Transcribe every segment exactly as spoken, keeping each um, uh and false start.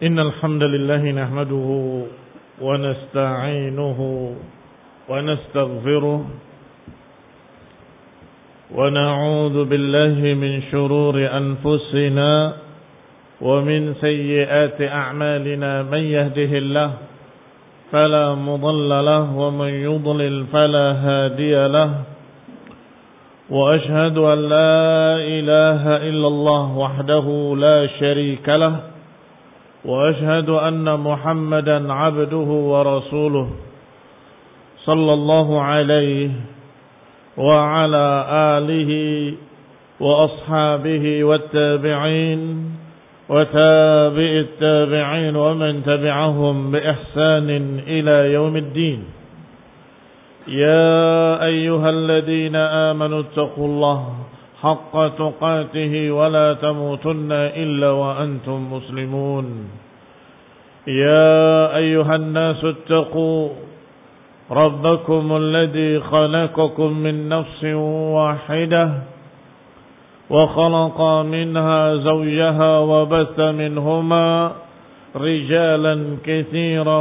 إن الحمد لله نحمده ونستعينه ونستغفره ونعوذ بالله من شرور أنفسنا ومن سيئات أعمالنا من يهده الله فلا مضل له ومن يضلل فلا هادي له وأشهد أن لا إله إلا الله وحده لا شريك له وأشهد أن محمدا عبده ورسوله صلى الله عليه وعلى آله وأصحابه والتابعين وتابع التابعين ومن تبعهم بإحسان إلى يوم الدين. يا أيها الذين آمنوا اتقوا الله حق تقاته ولا تموتن إلا وأنتم مسلمون. يا أيها الناس اتقوا ربكم الذي خلقكم من نفس واحدة وخلق منها زوجها وبث منهما رجالا كثيرا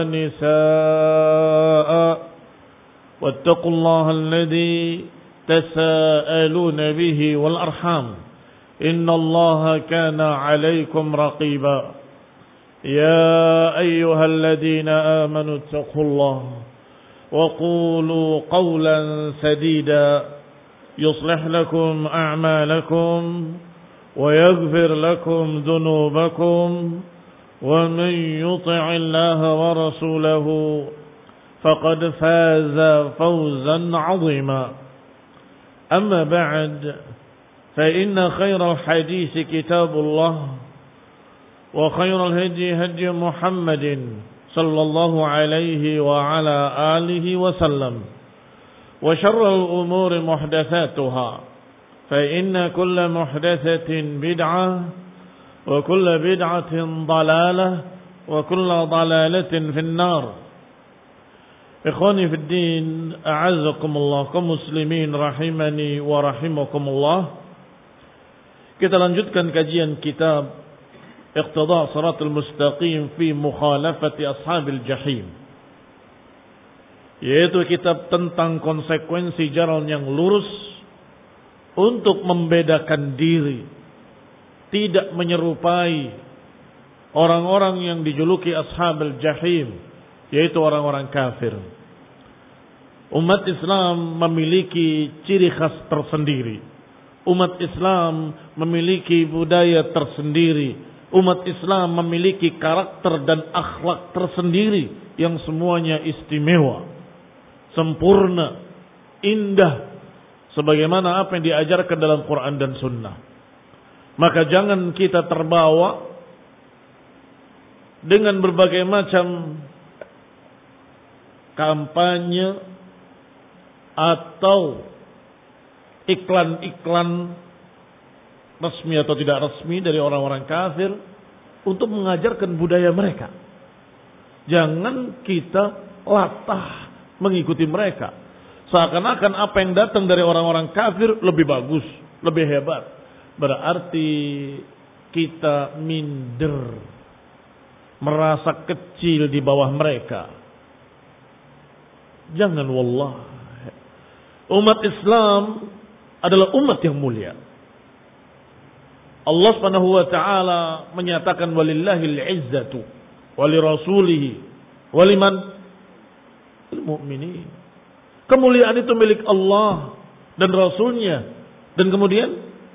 ونساء واتقوا الله الذي تساءلون به والأرحام إن الله كان عليكم رقيبا. يا أيها الذين آمنوا اتقوا الله وقولوا قولا سديدا يصلح لكم أعمالكم ويغفر لكم ذنوبكم ومن يطع الله ورسوله فقد فاز فوزا عظيما. أما بعد فإن خير الحديث كتاب الله وخير الهدي هدي محمد صلى الله عليه وعلى آله وسلم وشر الأمور محدثاتها فإن كل محدثة بدعة وكل بدعة ضلالة وكل ضلالة في النار. Ikhwani fi din, a'azzakumullah, kaum muslimin rahimani wa rahimakumullah. Kita lanjutkan kajian kitab Iqtida' Shiratal Mustaqim fi Mukhalafati Ashabil Jahim, yaitu kitab tentang konsekuensi jalan yang lurus untuk membedakan diri, tidak menyerupai orang-orang yang dijuluki Ashabil Jahim, yaitu orang-orang kafir. Umat Islam memiliki ciri khas tersendiri. Umat Islam memiliki budaya tersendiri. Umat Islam memiliki karakter dan akhlak tersendiri yang semuanya istimewa, sempurna, indah, sebagaimana apa yang diajarkan dalam Quran dan Sunnah. Maka jangan kita terbawa dengan berbagai macam kampanye atau iklan-iklan resmi atau tidak resmi dari orang-orang kafir untuk mengajarkan budaya mereka. Jangan kita latah mengikuti mereka, seakan-akan apa yang datang dari orang-orang kafir lebih bagus, lebih hebat. Berarti kita minder, merasa kecil di bawah mereka. Jangan, wallah. Umat Islam adalah umat yang mulia. Allah Subhanahu wa taala menyatakan walillahil izzatu walirasulihi waliman lil mu'minin. Kemuliaan itu milik Allah dan Rasulnya, dan kemudian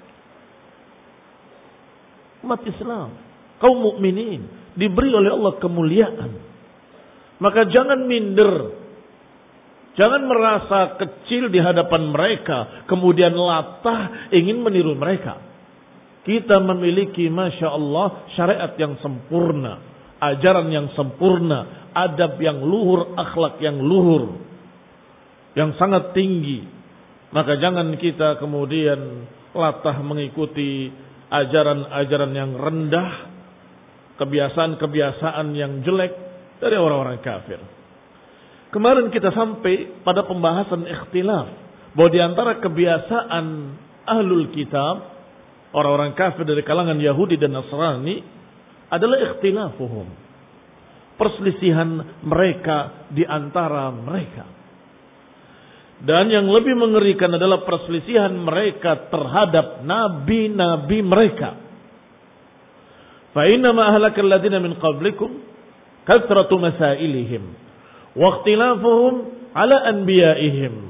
umat Islam, kaum mukminin diberi oleh Allah kemuliaan. Maka jangan minder, jangan merasa kecil di hadapan mereka, kemudian latah ingin meniru mereka. Kita memiliki Masya Allah syariat yang sempurna, ajaran yang sempurna, adab yang luhur, akhlak yang luhur, yang sangat tinggi. Maka jangan kita kemudian latah mengikuti ajaran-ajaran yang rendah, kebiasaan-kebiasaan yang jelek dari orang-orang kafir. Kemarin kita sampai pada pembahasan ikhtilaf bahwa di antara kebiasaan ahlul kitab, orang-orang kafir dari kalangan Yahudi dan Nasrani, adalah ikhtilafuhum, perselisihan mereka di antara mereka. Dan yang lebih mengerikan adalah perselisihan mereka terhadap nabi-nabi mereka. Fa inna ma ahlakal ladina min qablikum kathratu masailihim wa ikhtilafuhum ala anbiya'ihim.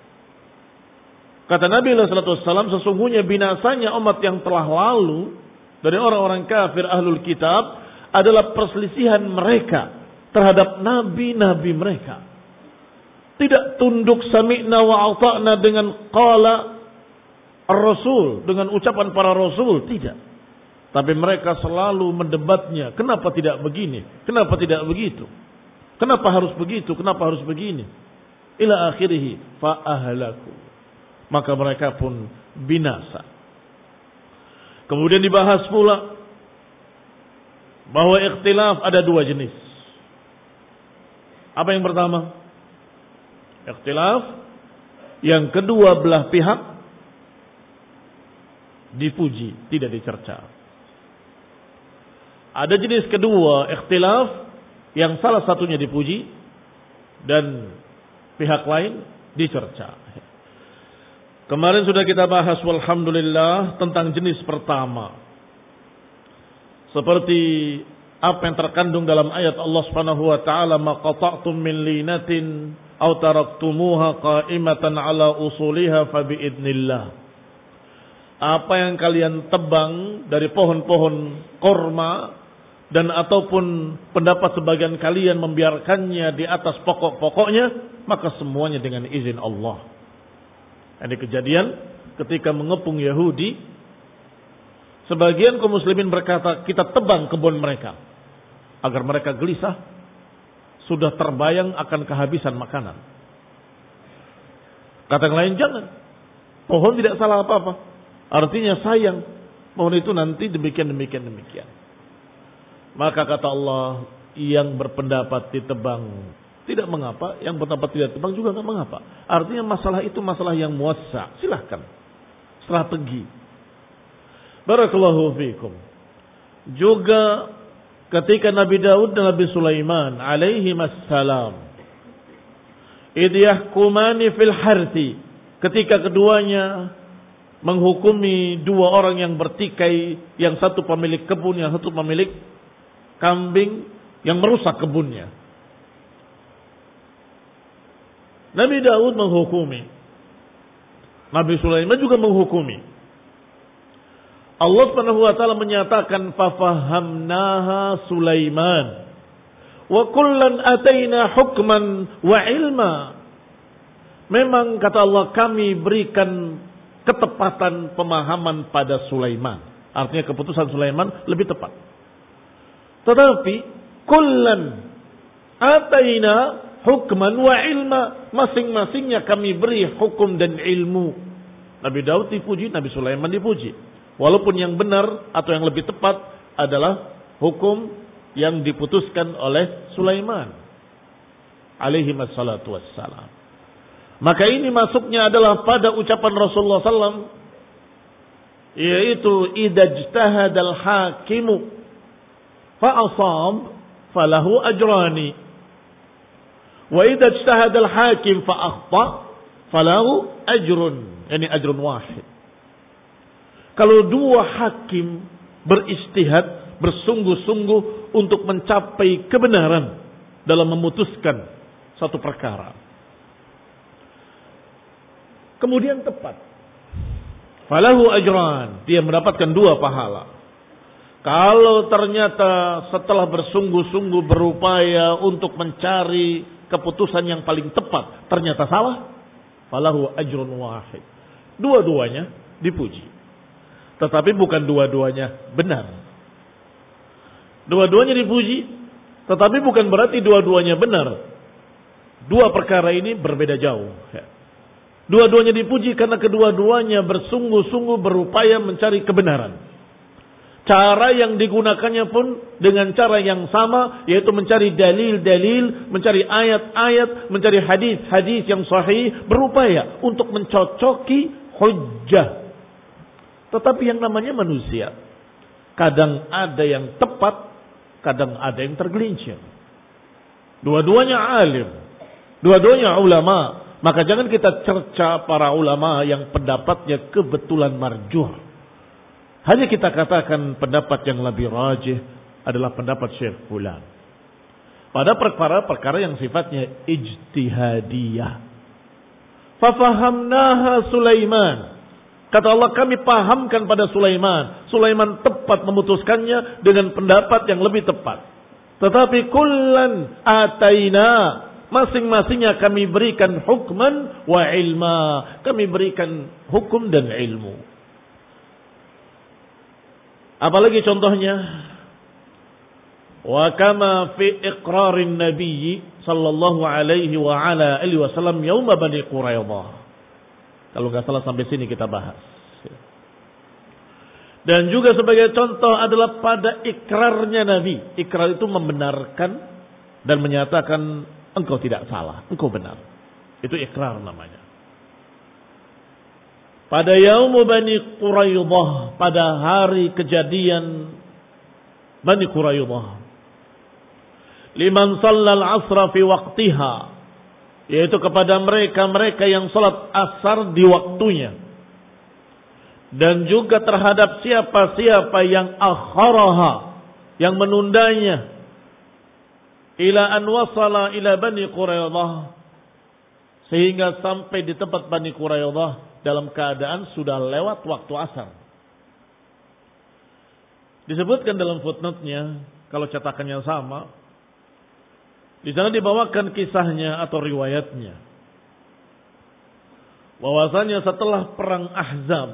Kata Nabi sallallahu alaihi wasallam, sesungguhnya binasanya umat yang telah lalu dari orang-orang kafir ahlul kitab adalah perselisihan mereka terhadap nabi-nabi mereka. Tidak tunduk sami'na wa ata'na dengan qala ar-rasul, dengan ucapan para rasul, tidak. Tapi mereka selalu mendebatnya, kenapa tidak begini? Kenapa tidak begitu? Kenapa harus begitu? Kenapa harus begini? Ila akhirih fa ahlaku. Maka mereka pun binasa. Kemudian dibahas pula bahwa ikhtilaf ada dua jenis. Apa yang pertama? Ikhtilaf yang kedua belah pihak dipuji, tidak dicerca. Ada jenis kedua ikhtilaf yang salah satunya dipuji dan pihak lain dicerca. Kemarin sudah kita bahas walhamdulillah tentang jenis pertama. Seperti apa yang terkandung dalam ayat Allah Subhanahu wa taala, ma qata'tum min linatin aw taraktumuha qa'imatan ala usuliha fa bi idznillah. Apa yang kalian tebang dari pohon-pohon korma dan ataupun pendapat sebagian kalian membiarkannya di atas pokok-pokoknya, maka semuanya dengan izin Allah. Ini kejadian ketika mengepung Yahudi, sebagian kaum muslimin berkata, kita tebang kebun mereka agar mereka gelisah, sudah terbayang akan kehabisan makanan. Kata yang lain, jangan, pohon tidak salah apa-apa, artinya sayang pohon itu nanti demikian demikian demikian. Maka kata Allah, yang berpendapat ditebang tidak mengapa, yang berpendapat tidak tebang juga tidak mengapa. Artinya masalah itu masalah yang muassa, silahkan. Strategi. Barakallahu fiikum. Juga ketika Nabi Daud dan Nabi Sulaiman alaihi wassalam, idh yahkumani fil harthi, ketika keduanya menghukumi dua orang yang bertikai, yang satu pemilik kebun, yang satu pemilik kambing yang merusak kebunnya. Nabi Daud menghukumi, Nabi Sulaiman juga menghukumi. Allah Subhanahu wa taala menyatakan fafahamnaha Sulaiman wa kullan ataina hukman wa ilma. Memang kata Allah, kami berikan ketepatan pemahaman pada Sulaiman. Artinya keputusan Sulaiman lebih tepat. Tetapi kullan ataina hukman wa ilma, masing-masingnya kami beri hukum dan ilmu. Nabi Daud dipuji, Nabi Sulaiman dipuji. Walaupun yang benar atau yang lebih tepat adalah hukum yang diputuskan oleh Sulaiman alaihi wassalatu wassalam. Maka ini masuknya adalah pada ucapan Rasulullah sallallahu alaihi wasallam, yaitu idajtahadal hakimu fa asab falahu ajrani. Wa idza ijtahada al-hakim fa akhta falahu ajrun, yani ajrun wahid. Kalau dua hakim beristihad, bersungguh-sungguh untuk mencapai kebenaran dalam memutuskan satu perkara, kemudian tepat, falahu ajran, dia mendapatkan dua pahala. Kalau ternyata setelah bersungguh-sungguh berupaya untuk mencari keputusan yang paling tepat ternyata salah, falahu ajrun wahid. Dua-duanya dipuji. Tetapi bukan dua-duanya benar. Dua-duanya dipuji, tetapi bukan berarti dua-duanya benar. Dua perkara ini berbeda jauh. Dua-duanya dipuji karena kedua-duanya bersungguh-sungguh berupaya mencari kebenaran. Cara yang digunakannya pun dengan cara yang sama, yaitu mencari dalil-dalil, mencari ayat-ayat, mencari hadis-hadis yang sahih, berupaya untuk mencocoki hujjah. Tetapi yang namanya manusia, kadang ada yang tepat, kadang ada yang tergelincir. Dua-duanya alim, dua-duanya ulama. Maka jangan kita cerca para ulama yang pendapatnya kebetulan marjuh. Hanya kita katakan pendapat yang lebih rajih adalah pendapat Syekh fulan. Pada perkara-perkara yang sifatnya ijtihadiyah. Fafahamnaha Sulaiman. Kata Allah, kami pahamkan pada Sulaiman. Sulaiman tepat memutuskannya dengan pendapat yang lebih tepat. Tetapi kullan ataina, masing-masingnya kami berikan hukman wa ilma. Kami berikan hukum dan ilmu. Apalagi contohnya? Wa kama fi iqrarin nabiyyi sallallahu alaihi wa ala alihi wasallam yauma Bani Quraidah. Kalau enggak salah sampai sini kita bahas. Dan juga sebagai contoh adalah pada ikrarnya Nabi. Ikrar itu membenarkan dan menyatakan engkau tidak salah, engkau benar. Itu ikrar namanya. Pada yaumu Bani Quraidah, pada hari kejadian Bani Quraidah. Liman shallal asra fi waqtiha, yaitu kepada mereka-mereka yang salat asar di waktunya. Dan juga terhadap siapa-siapa yang akharaha, yang menundanya, ila an wasala ila Bani Quraidah, sehingga sampai di tempat Bani Quraidah dalam keadaan sudah lewat waktu asar. Disebutkan dalam footnote-nya, kalau cetakannya sama, di sana dibawakan kisahnya atau riwayatnya, bahwasanya setelah perang Ahzab,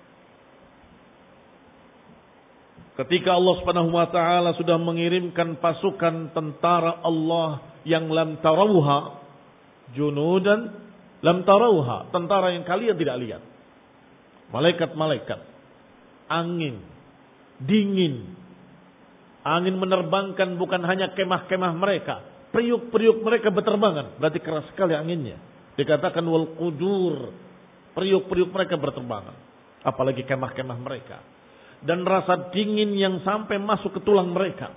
ketika Allah Subhanahu wa taala sudah mengirimkan pasukan tentara Allah yang lam tarauha, junudan lam tarauha, tentara yang kalian tidak lihat. Malaikat-malaikat, angin, dingin. Angin menerbangkan bukan hanya kemah-kemah mereka, periuk-periuk mereka berterbangan. Berarti keras sekali anginnya. Dikatakan wal qudur, periuk-periuk mereka berterbangan. Apalagi kemah-kemah mereka. Dan rasa dingin yang sampai masuk ke tulang mereka.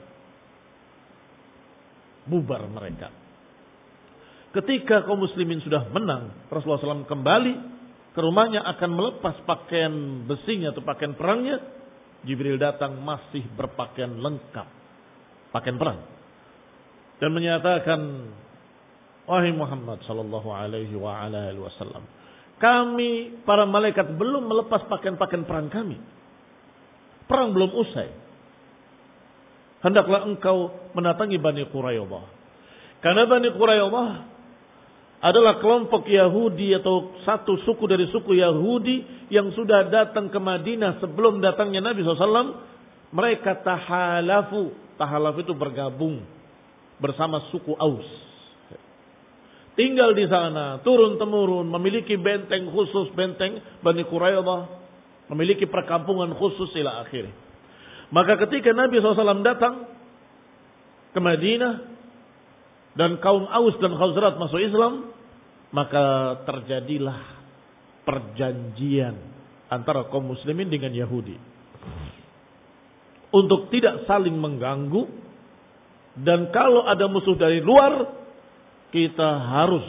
Bubar mereka. Ketika kaum muslimin sudah menang, Rasulullah shallallahu alaihi wasallam kembali ke rumahnya akan melepas pakaian besinya atau pakaian perangnya. Jibril datang masih berpakaian lengkap, pakaian perang, dan menyatakan, wahai Muhammad sallallahu alaihi wa ala alihi wasallam, kami para malaikat belum melepas pakaian-pakaian perang kami. Perang belum usai. Hendaklah engkau mendatangi Bani Quraidah. Karena Bani Quraidah adalah kelompok Yahudi atau satu suku dari suku Yahudi yang sudah datang ke Madinah sebelum datangnya Nabi shallallahu alaihi wasallam. Mereka tahalafu. Tahalafu itu bergabung bersama suku Aus. Tinggal di sana, turun-temurun, memiliki benteng khusus, benteng Bani Quraidah. Memiliki perkampungan khusus ila akhir. Maka ketika Nabi shallallahu alaihi wasallam datang ke Madinah dan kaum Aus dan Khazraj masuk Islam, maka terjadilah perjanjian antara kaum muslimin dengan Yahudi untuk tidak saling mengganggu, dan kalau ada musuh dari luar kita harus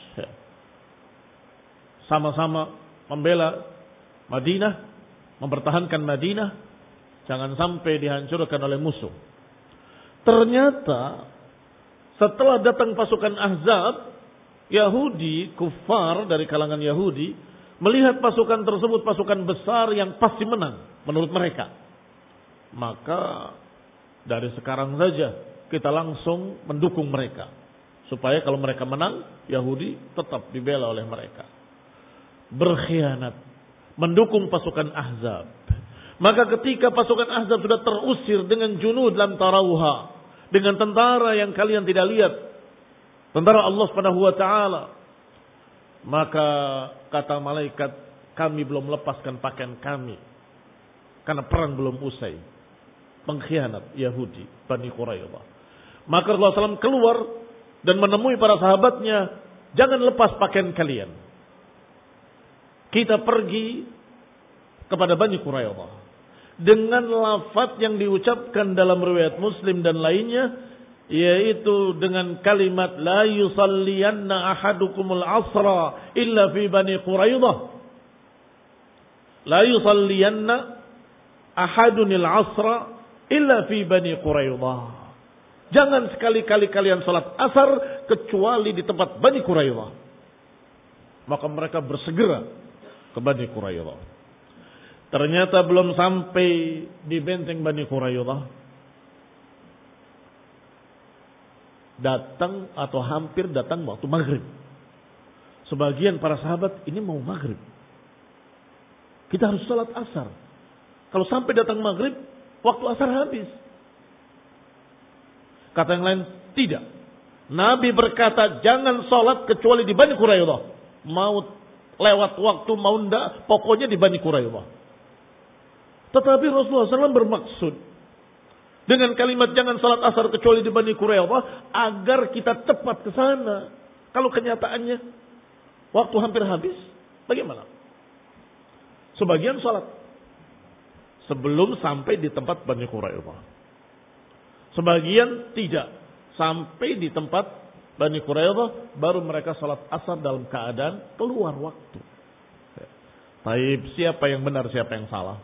sama-sama membela Madinah, mempertahankan Madinah, jangan sampai dihancurkan oleh musuh. Ternyata setelah datang pasukan Ahzab, Yahudi, kufar dari kalangan Yahudi, melihat pasukan tersebut pasukan besar yang pasti menang menurut mereka. Maka dari sekarang saja kita langsung mendukung mereka, supaya kalau mereka menang, Yahudi tetap dibela oleh mereka. Berkhianat, mendukung pasukan Ahzab. Maka ketika pasukan Ahzab sudah terusir dengan junud lam tarauha, dengan tentara yang kalian tidak lihat, tentara Allah Subhanahu wa taala, maka kata malaikat, kami belum lepaskan pakaian kami karena perang belum usai. Pengkhianat Yahudi Bani Quraidah. Maka Rasulullah shallallahu alaihi wasallam keluar dan menemui para sahabatnya, jangan lepas pakaian kalian, kita pergi kepada Bani Quraidah. dengan lafaz yang diucapkan dalam riwayat Muslim dan lainnya, yaitu dengan kalimat la yusalliyanna ahadukumul asra illa fi bani Quraidah. La yusalliyanna ahadunil asra illa fi bani Quraidah. Jangan sekali-kali kalian salat asar kecuali di tempat Bani Quraidah. Maka mereka bersegera ke Bani Quraidah. Ternyata belum sampai di benteng Bani Quraidah, datang atau hampir datang waktu maghrib. Sebagian para sahabat ini mau maghrib, kita harus salat asar. Kalau sampai datang maghrib, waktu asar habis. Kata yang lain, tidak. Nabi berkata, jangan salat kecuali di Bani Quraidah. Mau lewat waktu, mau ndak, pokoknya di Bani Quraidah. Tetapi Rasulullah shallallahu alaihi wasallam bermaksud dengan kalimat jangan salat asar kecuali di Bani Quraidah agar kita tepat ke sana. Kalau kenyataannya waktu hampir habis, bagaimana? Sebagian salat sebelum sampai di tempat Bani Quraidah. Sebagian tidak, sampai di tempat Bani Quraidah baru mereka salat asar dalam keadaan keluar waktu. Taib, siapa yang benar, siapa yang salah?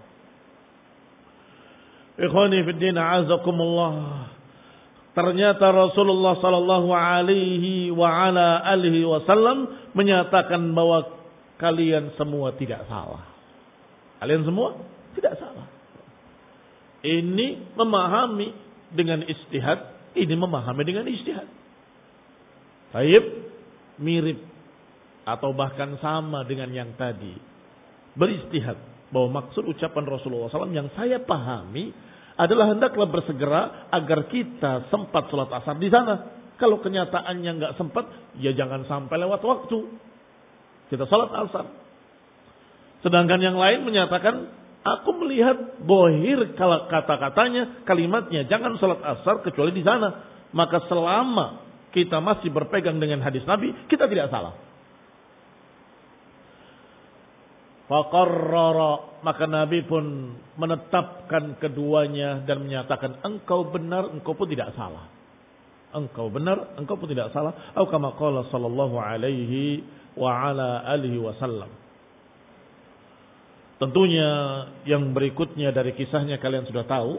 Ikhwani fi din, a'azakumullah. Ternyata Rasulullah sallallahu alaihi wa ala alihi wasallam menyatakan bahwa kalian semua tidak salah. Kalian semua tidak salah. Ini memahami dengan ijtihad, ini memahami dengan ijtihad. Baik, mirip atau bahkan sama dengan yang tadi. Berijtihad bahwa maksud ucapan Rasulullah shallallahu alaihi wasallam yang saya pahami adalah hendaklah bersegera agar kita sempat sholat asar di sana. Kalau kenyataannya nggak sempat, ya jangan sampai lewat waktu. Kita sholat asar. Sedangkan yang lain menyatakan, aku melihat bohir kalau kata-katanya, kalimatnya jangan sholat asar kecuali di sana. Maka selama kita masih berpegang dengan hadis Nabi, kita tidak salah. Faqarrara, maka Nabi pun menetapkan keduanya dan menyatakan engkau benar, engkau pun tidak salah. Engkau benar, engkau pun tidak salah. Atau kama qala sallallahu alaihi wa ala alihi wasallam. Tentunya yang berikutnya dari kisahnya kalian sudah tahu.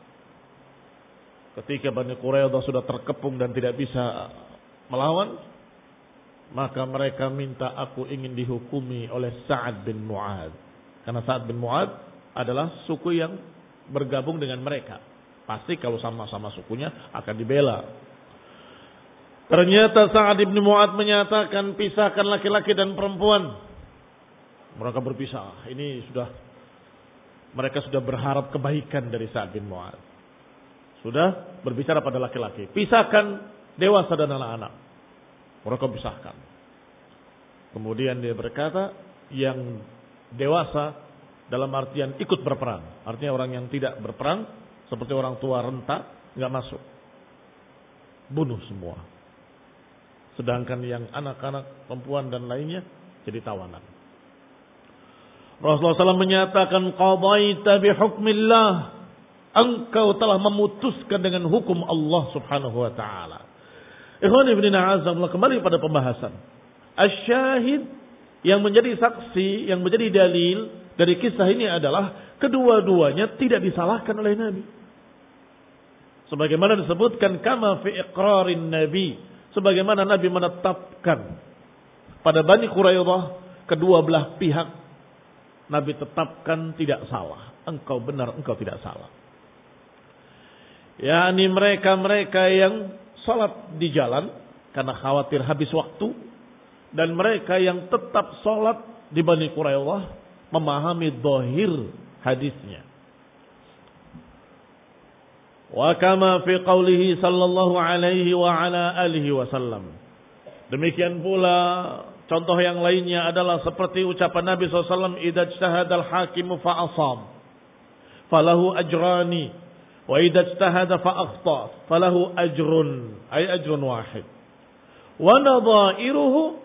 Ketika Bani Quraidah sudah terkepung dan tidak bisa melawan, maka mereka minta aku ingin dihukumi oleh Sa'ad bin Mu'adz. Karena Sa'ad bin Mu'adz adalah suku yang bergabung dengan mereka. Pasti kalau sama-sama sukunya akan dibela. Ternyata Sa'ad bin Mu'adz menyatakan pisahkan laki-laki dan perempuan. Mereka berpisah. Ini sudah, mereka sudah berharap kebaikan dari Sa'ad bin Mu'adz. Sudah berbicara pada laki-laki. Pisahkan dewasa dan anak-anak. Mereka pisahkan. Kemudian dia berkata, yang dewasa dalam artian ikut berperang. Artinya orang yang tidak berperang, seperti orang tua renta, nggak masuk. Bunuh semua. Sedangkan yang anak-anak, perempuan dan lainnya, jadi tawanan. Rasulullah shallallahu alaihi wasallam menyatakan, qadaita bihukmillah. Engkau telah memutuskan dengan hukum Allah subhanahu wa ta'ala. Ikhwan ibn a'azzamullah, kembali pada pembahasan. Asyahid yang menjadi saksi, yang menjadi dalil dari kisah ini adalah kedua-duanya tidak disalahkan oleh Nabi. Sebagaimana disebutkan kama fi iqrarin Nabi, sebagaimana Nabi menetapkan pada Bani Quraidah kedua belah pihak Nabi tetapkan tidak salah. Engkau benar, engkau tidak salah. yakni mereka-mereka yang salat di jalan karena khawatir habis waktu, dan mereka yang tetap salat di Bani Quraidah memahami zahir hadisnya. Wa kama fi qawlihi sallallahu alaihi wa ala alihi wasallam. Demikian pula contoh yang lainnya adalah seperti ucapan Nabi sallallahu alaihi wasallam, idza ijtahadal hakimu fa asab falahu ajrani wa idza ijtahada fa akhta falahu ajrun ay ajrun wahid wa nadhairuhu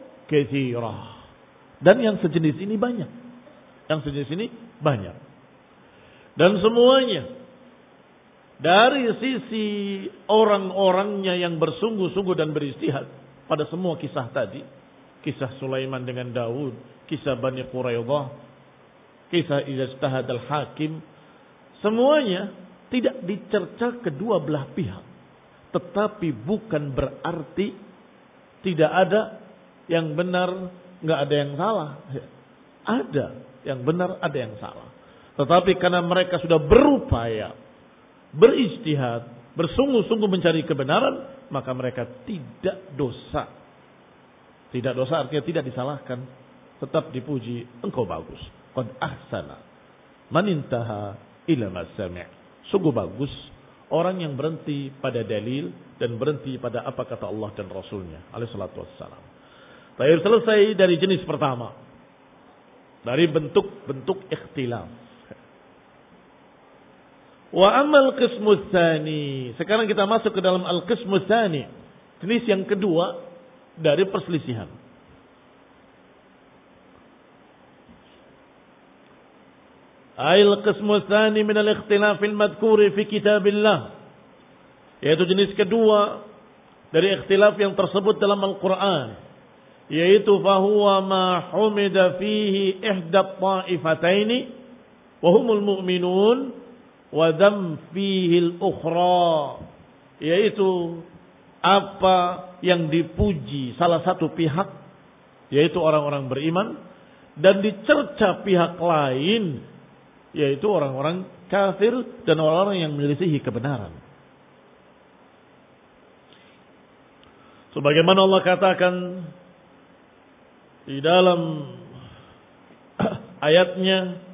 katsirah. Dan yang sejenis ini banyak. Yang sejenis ini banyak. Dan semuanya dari sisi orang-orangnya yang bersungguh-sungguh dan beristihad pada semua kisah tadi, kisah Sulaiman dengan Daud, kisah Bani Quraidah, kisah Ijtihad al-Hakim, semuanya tidak dicerca kedua belah pihak. Tetapi bukan berarti tidak ada yang benar, nggak ada yang salah. Ada yang benar, ada yang salah. Tetapi karena mereka sudah berupaya, berijtihad, bersungguh-sungguh mencari kebenaran, maka mereka tidak dosa. Tidak dosa artinya tidak disalahkan, tetap dipuji, engkau bagus. Qad ahsana man intaha ila ma sami'. Sungguh bagus orang yang berhenti pada dalil dan berhenti pada apa kata Allah dan Rasulnya alaihi salatu wassalam. Baik, selesai dari jenis pertama, dari bentuk-bentuk ikhtilaf. Wa amal qismu tsani. Sekarang kita masuk ke dalam al-qismu tsani, jenis yang kedua dari perselisihan. Ail qismu tsani min al-ikhtilaf al-madhkur fi kitabillah. Yaitu jenis kedua dari ikhtilaf yang tersebut dalam Al-Qur'an, yaitu fahuwa ma humida fihi ihda ta'ifataini wa humul mu'minun wadam fihil ukhra, yaitu apa yang dipuji salah satu pihak, yaitu orang-orang beriman, dan dicerca pihak lain, yaitu orang-orang kafir dan orang-orang yang menyelisihi kebenaran. Sebagaimana Allah katakan di dalam ayatnya,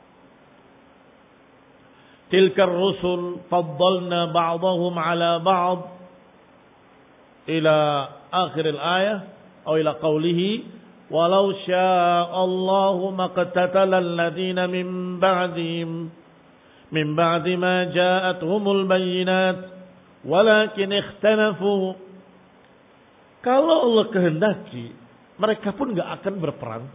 tilkar rusul faddalna ba'dahum ala ba'd ila akhir al-ayah atau ila qawlihi walau sya'allahu maqtatala alladhina min ba'dihim min ba'di ma ja'atuhumul bayyinat walakin ikhtalafu. Kalau Allah kehendaki, mereka pun enggak akan berperang.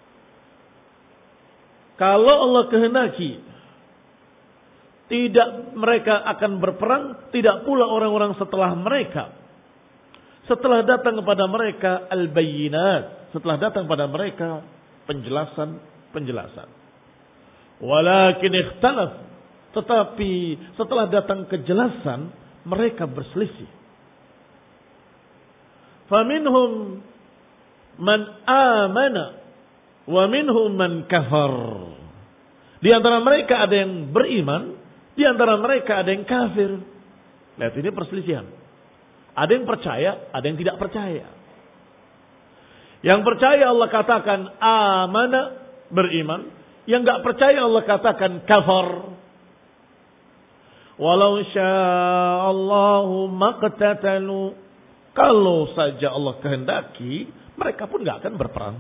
Kalau Allah kehendaki, tidak mereka akan berperang, tidak pula orang-orang setelah mereka. Setelah datang kepada mereka al-bayyinat, setelah datang pada mereka penjelasan-penjelasan. Walakin ikhtalaf, tetapi setelah datang kejelasan, mereka berselisih. Faminhum man amana wa minhum man kafar. Di antara mereka ada yang beriman, di antara mereka ada yang kafir. Lihat, ini perselisihan. Ada yang percaya, ada yang tidak percaya. Yang percaya Allah katakan amana, beriman. Yang enggak percaya Allah katakan kafar. Walau sya'allahu maqtatalu. Kalau saja Allah kehendaki, mereka pun enggak akan berperang.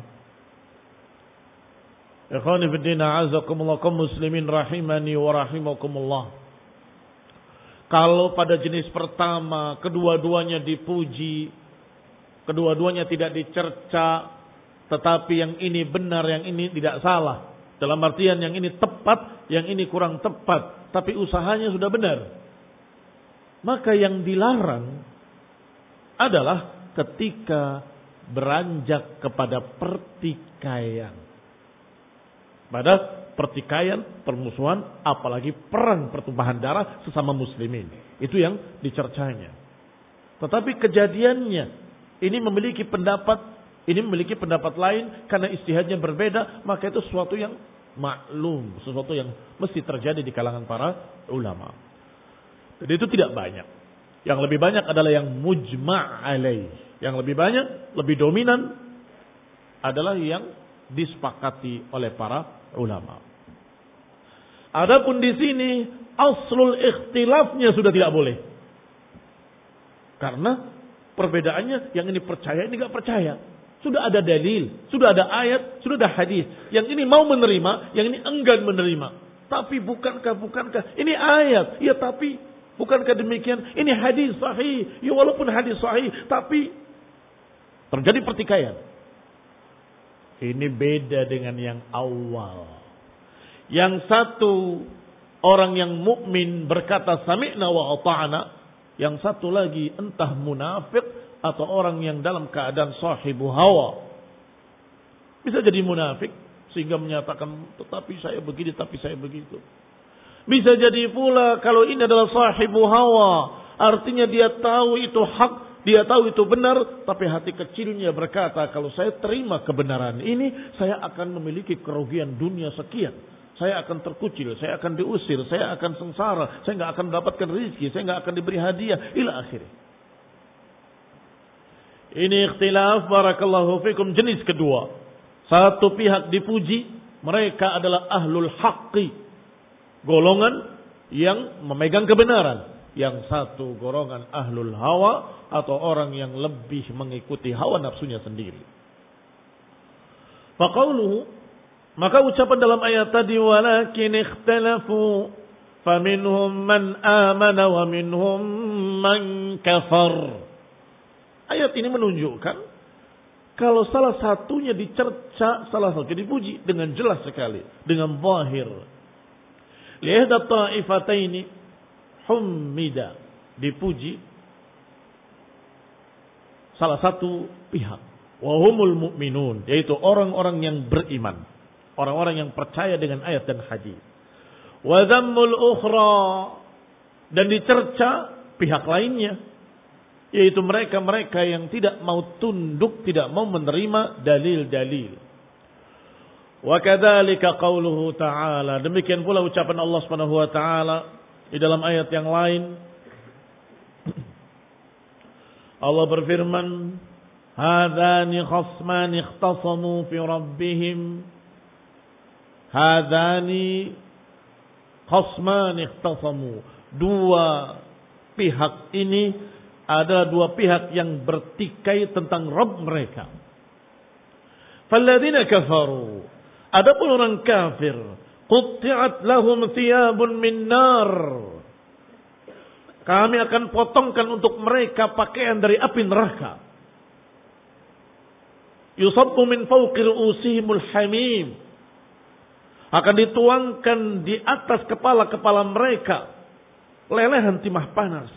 Ikhwani fiddin, a'azakumullah, kaum muslimin rahimani wa rahimakumullah. Kalau pada jenis pertama kedua-duanya dipuji, kedua-duanya tidak dicerca, tetapi yang ini benar, yang ini tidak salah. Dalam artian yang ini tepat, yang ini kurang tepat, tapi usahanya sudah benar. Maka yang dilarang adalah ketika beranjak kepada pertikaian. Pada pertikaian, permusuhan, apalagi perang pertumpahan darah sesama muslimin. Itu yang dicercanya. Tetapi kejadiannya, ini memiliki pendapat, ini memiliki pendapat lain, karena ijtihadnya berbeda, maka itu sesuatu yang maklum, sesuatu yang mesti terjadi di kalangan para ulama. Jadi itu tidak banyak. Yang lebih banyak adalah yang mujma' alaih. Yang lebih banyak, lebih dominan adalah yang disepakati oleh para ulama. Adapun di sini aslul ikhtilafnya sudah tidak boleh. Karena perbedaannya yang ini percaya, ini enggak percaya. Sudah ada dalil, sudah ada ayat, sudah ada hadis. Yang ini mau menerima, yang ini enggan menerima. Tapi bukankah bukankah ini ayat? Ya tapi bukankah demikian? Ini hadis sahih. Ya walaupun hadis sahih, tapi terjadi pertikaian. Ini beda dengan yang awal. Yang satu orang yang mukmin berkata sami'na wa ata'na, yang satu lagi entah munafik atau orang yang dalam keadaan sahibu hawa. Bisa jadi munafik sehingga menyatakan tetapi saya begini, tapi saya begitu. Bisa jadi pula kalau ini adalah sahibu hawa, artinya dia tahu itu hak, dia tahu itu benar, tapi hati kecilnya berkata, kalau saya terima kebenaran ini, saya akan memiliki kerugian dunia sekian. Saya akan terkucil, saya akan diusir, saya akan sengsara, saya nggak akan mendapatkan rezeki, saya nggak akan diberi hadiah, ila akhirnya. Ini ikhtilaf barakallahu fikum jenis kedua. Satu pihak dipuji, mereka adalah ahlul haqqi, golongan yang memegang kebenaran. Yang satu golongan ahlul hawa atau orang yang lebih mengikuti hawa nafsunya sendiri. Faqauluhu, maka ucapan dalam ayat tadi, walakin ikhtalafu faminhum man amana wa minhum man kafar. Ayat ini menunjukkan kalau salah satunya dicerca, salah satunya dipuji dengan jelas sekali, dengan zahir. Lihat ta'ifataini humida, dipuji salah satu pihak, wahumul mu'minun, yaitu orang-orang yang beriman, orang-orang yang percaya dengan ayat dan hadis. Wa dhammul ukhra, dan dicerca pihak lainnya, yaitu mereka-mereka yang tidak mau tunduk, tidak mau menerima dalil-dalil. Wa kadzalika qauluhu ta'ala, demikian pula ucapan Allah Subhanahu wa taala di dalam ayat yang lain. Allah berfirman, hadani khasmani ikhtasamu fi rabbihim. Hadani khasmani ikhtasamu. Dua pihak ini adalah dua pihak yang bertikai tentang Rabb mereka. Falladzina kafaru, adapun orang kafir, qutti'at lahum thiyabun min nar, kami akan potongkan untuk mereka pakaian dari api neraka. Yusabbu min fawqi ru'usihimul hamim, akan dituangkan di atas kepala-kepala mereka lelehan timah panas.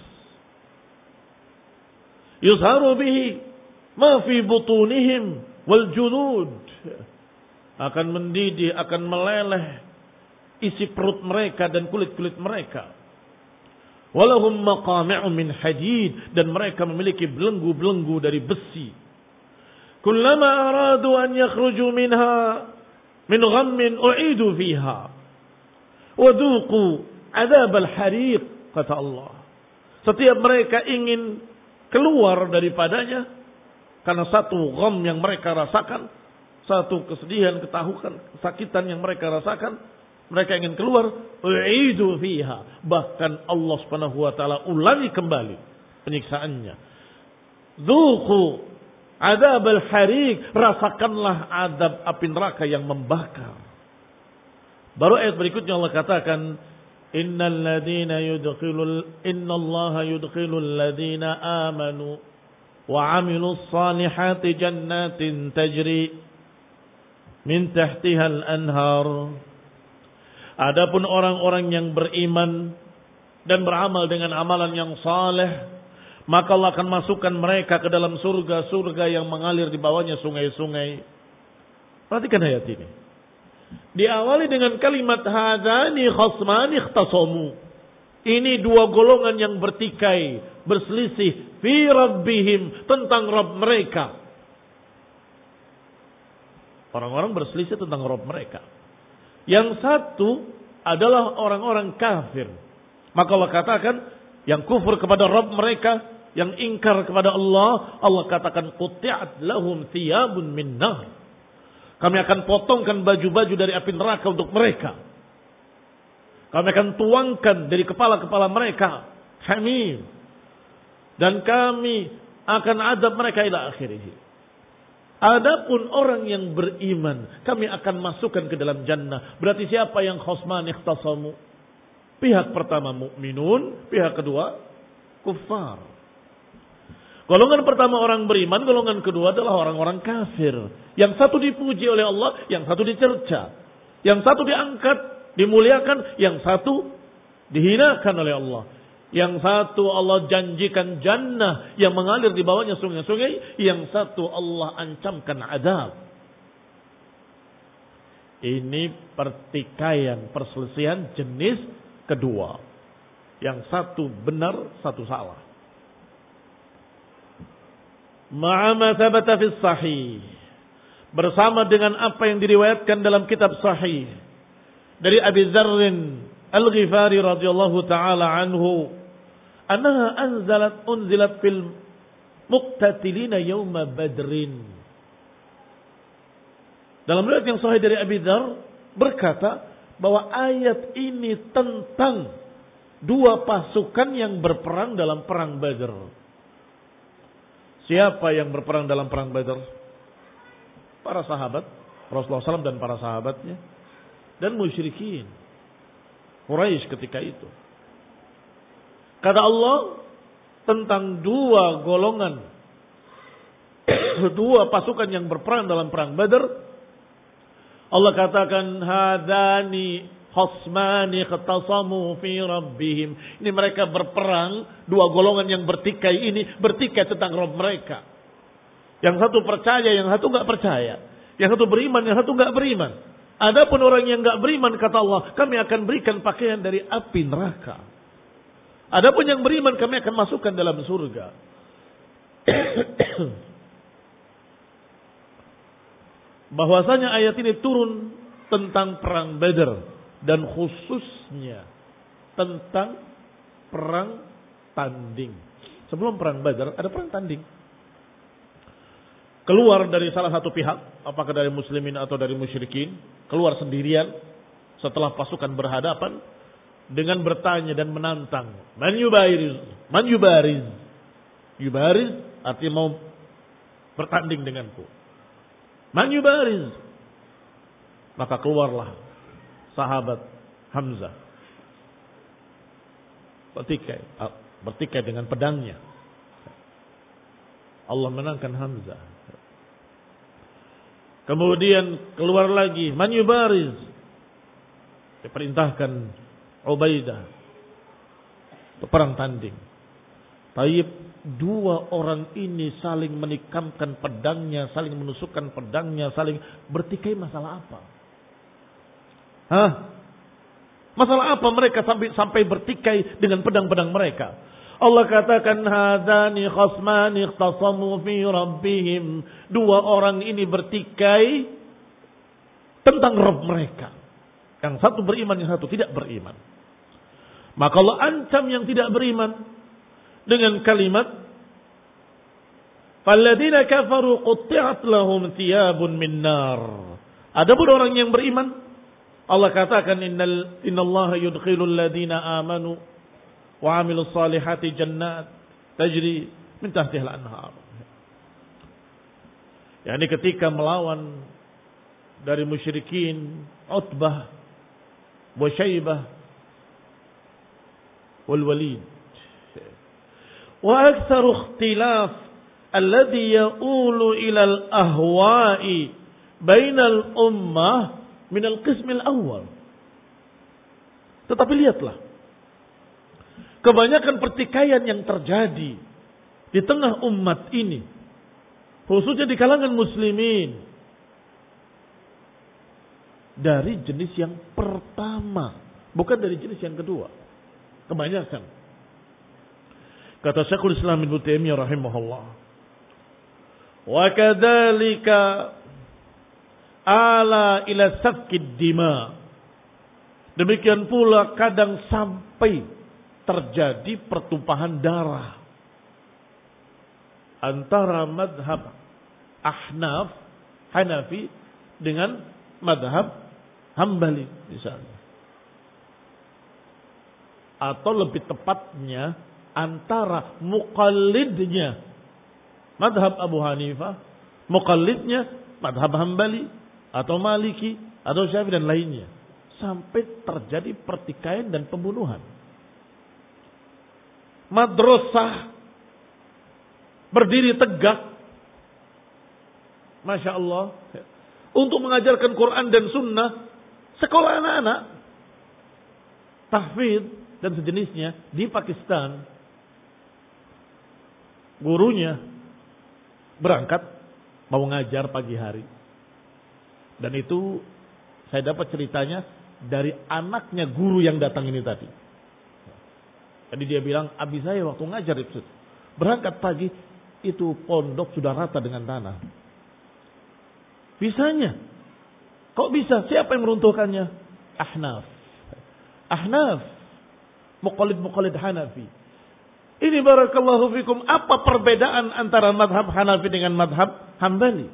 Yuzharu bihi ma fi butunihim wal junud, akan mendidih, akan meleleh isi perut mereka dan kulit-kulit mereka. Walahum maqami'u min hadid, dan mereka memiliki belenggu-belenggu dari besi. Kullama aradu an yakhruju minha min ghammin u'idu fiha wa dhuqu adzab al-hariq, kata Allah. Setiap mereka ingin keluar daripadanya karena satu gham yang mereka rasakan, satu kesedihan, ketahukan, kesakitan yang mereka rasakan, mereka ingin keluar, u'idu fiha, bahkan Allah Subhanahu wa taala ulangi kembali penyiksaannya. Dzuqu adzab al-hariq, rasakanlah azab api neraka yang membakar. Baru ayat berikutnya Allah katakan, innal ladzina yudkhilul innallaha yudkhilul ladzina amanu wa 'amilus salihati jannatin tajri min tahtihal anhar. Adapun orang-orang yang beriman dan beramal dengan amalan yang saleh, maka Allah akan masukkan mereka ke dalam surga-surga yang mengalir di bawahnya sungai-sungai. Perhatikan ayat ini. Diawali dengan kalimat hadani khasmani ikhtasamu. Ini dua golongan yang bertikai, berselisih fi rabbihim, tentang Rabb mereka. Orang-orang berselisih tentang Rabb mereka. Yang satu adalah orang-orang kafir. Maka Allah katakan, yang kufur kepada Rabb mereka, yang ingkar kepada Allah, Allah katakan qutti'at lahum thiyabun min nar. Kami akan potongkan baju-baju dari api neraka untuk mereka. Kami akan tuangkan dari kepala-kepala mereka hamim, dan kami akan azab mereka ila akhirih. Adapun orang yang beriman, kami akan masukkan ke dalam jannah. Berarti siapa yang khosman ikhtasamu? Pihak pertama mukminun, pihak kedua kufar. Golongan pertama orang beriman, golongan kedua adalah orang-orang kafir. Yang satu dipuji oleh Allah, yang satu dicerca. Yang satu diangkat, dimuliakan, yang satu dihinakan oleh Allah. Yang satu Allah janjikan jannah yang mengalir di bawahnya sungai-sungai. Yang satu Allah ancamkan azab. Ini pertikaian, perselisihan jenis kedua. Yang satu benar, satu salah. Ma'ama thabata fis sahih. Bersama dengan apa yang diriwayatkan dalam kitab sahih. Dari Abi Dzarrin Al-Ghifari radhiyallahu taala anhu, annaha anzalat unzilat fil muqtatilina yauma badrin. Dalam riwayat yang sahih dari Abi Dzar berkata bahwa ayat ini tentang dua pasukan yang berperang dalam perang Badr. Siapa yang berperang dalam perang Badr? Para sahabat Rasulullah shallallahu alaihi wasallam dan para sahabatnya dan musyrikin Quraisy ketika itu. Kata Allah tentang dua golongan, dua pasukan yang berperang dalam perang Badar. Allah katakan, hadani khasmani ikhtasamu fi rabbihim. Ini mereka berperang, dua golongan yang bertikai ini bertikai tentang Rabb mereka. Yang satu percaya, yang satu enggak percaya. Yang satu beriman, yang satu enggak beriman. Adapun orang yang enggak beriman, kata Allah, kami akan berikan pakaian dari api neraka. Adapun yang beriman, kami akan masukkan dalam surga. Bahwasanya ayat ini turun tentang perang Badar dan khususnya tentang perang tanding. Sebelum perang Badar ada perang tanding. Keluar dari salah satu pihak, apakah dari muslimin atau dari musyrikin, keluar sendirian setelah pasukan berhadapan dengan bertanya dan menantang, man yubariz, man yubariz. Yubariz artinya mau bertanding denganku. Man yubariz. Maka keluarlah sahabat Hamzah. Bertikai, bertikai dengan pedangnya. Allah menangkan Hamzah. Kemudian keluar lagi, man yubariz. Diperintahkan Ubaidah perang tanding. Taib, dua orang ini saling menikamkan pedangnya, saling menusukkan pedangnya, saling bertikai masalah apa? Hah? Masalah apa mereka sampai sampai bertikai dengan pedang-pedang mereka? Allah katakan hadani khasmani ikhtasamu fi rabbihim. Dua orang ini bertikai tentang Rabb mereka. Yang satu beriman, yang satu tidak beriman. Maka Allah ancam yang tidak beriman dengan kalimat falladzina kafaru qutti'at lahum thiyabun min nar. Adapun orang yang beriman, Allah katakan innal innallaha yudkhilul ladzina amanu wa 'amilus salihati jannat tajri min tahtiha al-anhar. Yani ketika melawan dari musyrikin Utbah wa Syaibah wal Walid. Wa aktsaru ikhtilaf alladhi ya'ulu ila al-ahwa'i bainal ummah min al-qism al-awwal. Tetapi lihatlah, kebanyakan pertikaian yang terjadi di tengah umat ini, khususnya di kalangan muslimin, dari jenis yang pertama, bukan dari jenis yang kedua. Kebanyakan. Kata Syekhul Islam Ibnu Taimiyah rahimahullah, wa kadzalika ala ila safkid dima. Demikian pula kadang sampai terjadi pertumpahan darah antara madhab Ahnaf, Hanafi dengan madhab Hambali misalnya. Atau lebih tepatnya antara muqallidnya madhab Abu Hanifah, muqallidnya madhab Hambali atau Maliki atau Syafi'i dan lainnya. Sampai terjadi pertikaian dan pembunuhan. Madrasah berdiri tegak, Masya Allah, untuk mengajarkan Quran dan Sunnah, sekolah anak-anak, tahfidz, dan sejenisnya di Pakistan. Gurunya berangkat mau ngajar pagi hari. Dan itu saya dapat ceritanya dari anaknya guru yang datang ini tadi. Jadi dia bilang, abi saya waktu ngajar itu berangkat pagi, itu pondok sudah rata dengan tanah. Bisanya. Kok bisa? Siapa yang meruntuhkannya? Ahnaf. Ahnaf. Muqallid-muqallid Hanafi. Ini barakallahu fikum. Apa perbedaan antara madhab Hanafi dengan madhab Hambali?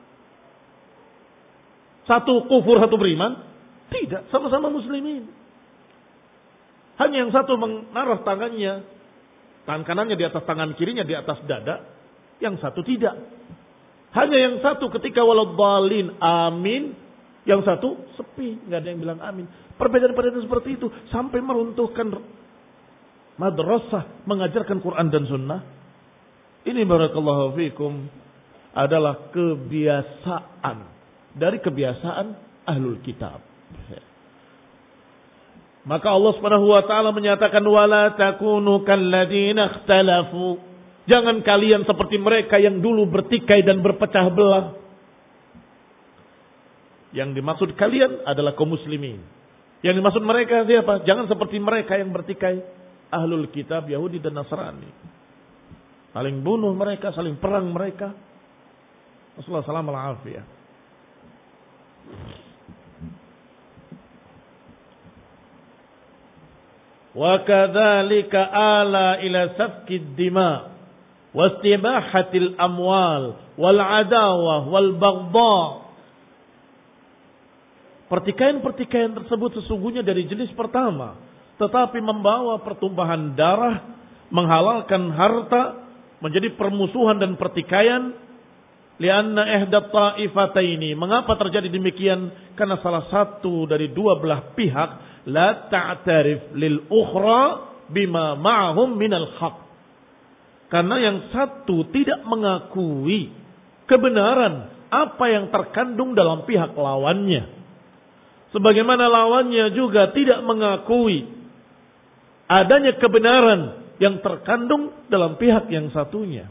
Satu kufur, satu beriman? Tidak. Sama-sama muslimin. Hanya yang satu menaruh tangannya, tangan kanannya di atas tangan kirinya di atas dada, yang satu tidak. Hanya yang satu ketika waladhdallin amin, yang satu sepi, nggak ada yang bilang amin. Perbedaan-perbedaan seperti itu sampai meruntuhkan madrasah mengajarkan Quran dan Sunnah. Ini barakallahu fikum adalah kebiasaan dari kebiasaan ahlul kitab. Maka Allah Subhanahu wa taala menyatakan wala takunu kalladzina ikhtalafu. Jangan kalian seperti mereka yang dulu bertikai dan berpecah belah. Yang dimaksud kalian adalah kaum muslimin. Yang dimaksud mereka siapa? Jangan seperti mereka yang bertikai, ahlul kitab Yahudi dan Nasrani. Saling bunuh mereka, saling perang mereka. Rasulullah sallallahu alaihi wasallam. Wa kadzalika ala ila safkid dima wa istibahatil amwal wal adawah wal baghdha. Pertikaian-pertikaian tersebut sesungguhnya dari jenis pertama, tetapi membawa pertumpahan darah, menghalalkan harta, menjadi permusuhan dan pertikaian. Lianna ihda ta'ifataini. Mengapa terjadi demikian? Karena salah satu dari dua belah pihak la ta'tarif lil ukhra bima ma'hum minal haq. Karena yang satu tidak mengakui kebenaran apa yang terkandung dalam pihak lawannya. Sebagaimana lawannya juga tidak mengakui adanya kebenaran yang terkandung dalam pihak yang satunya.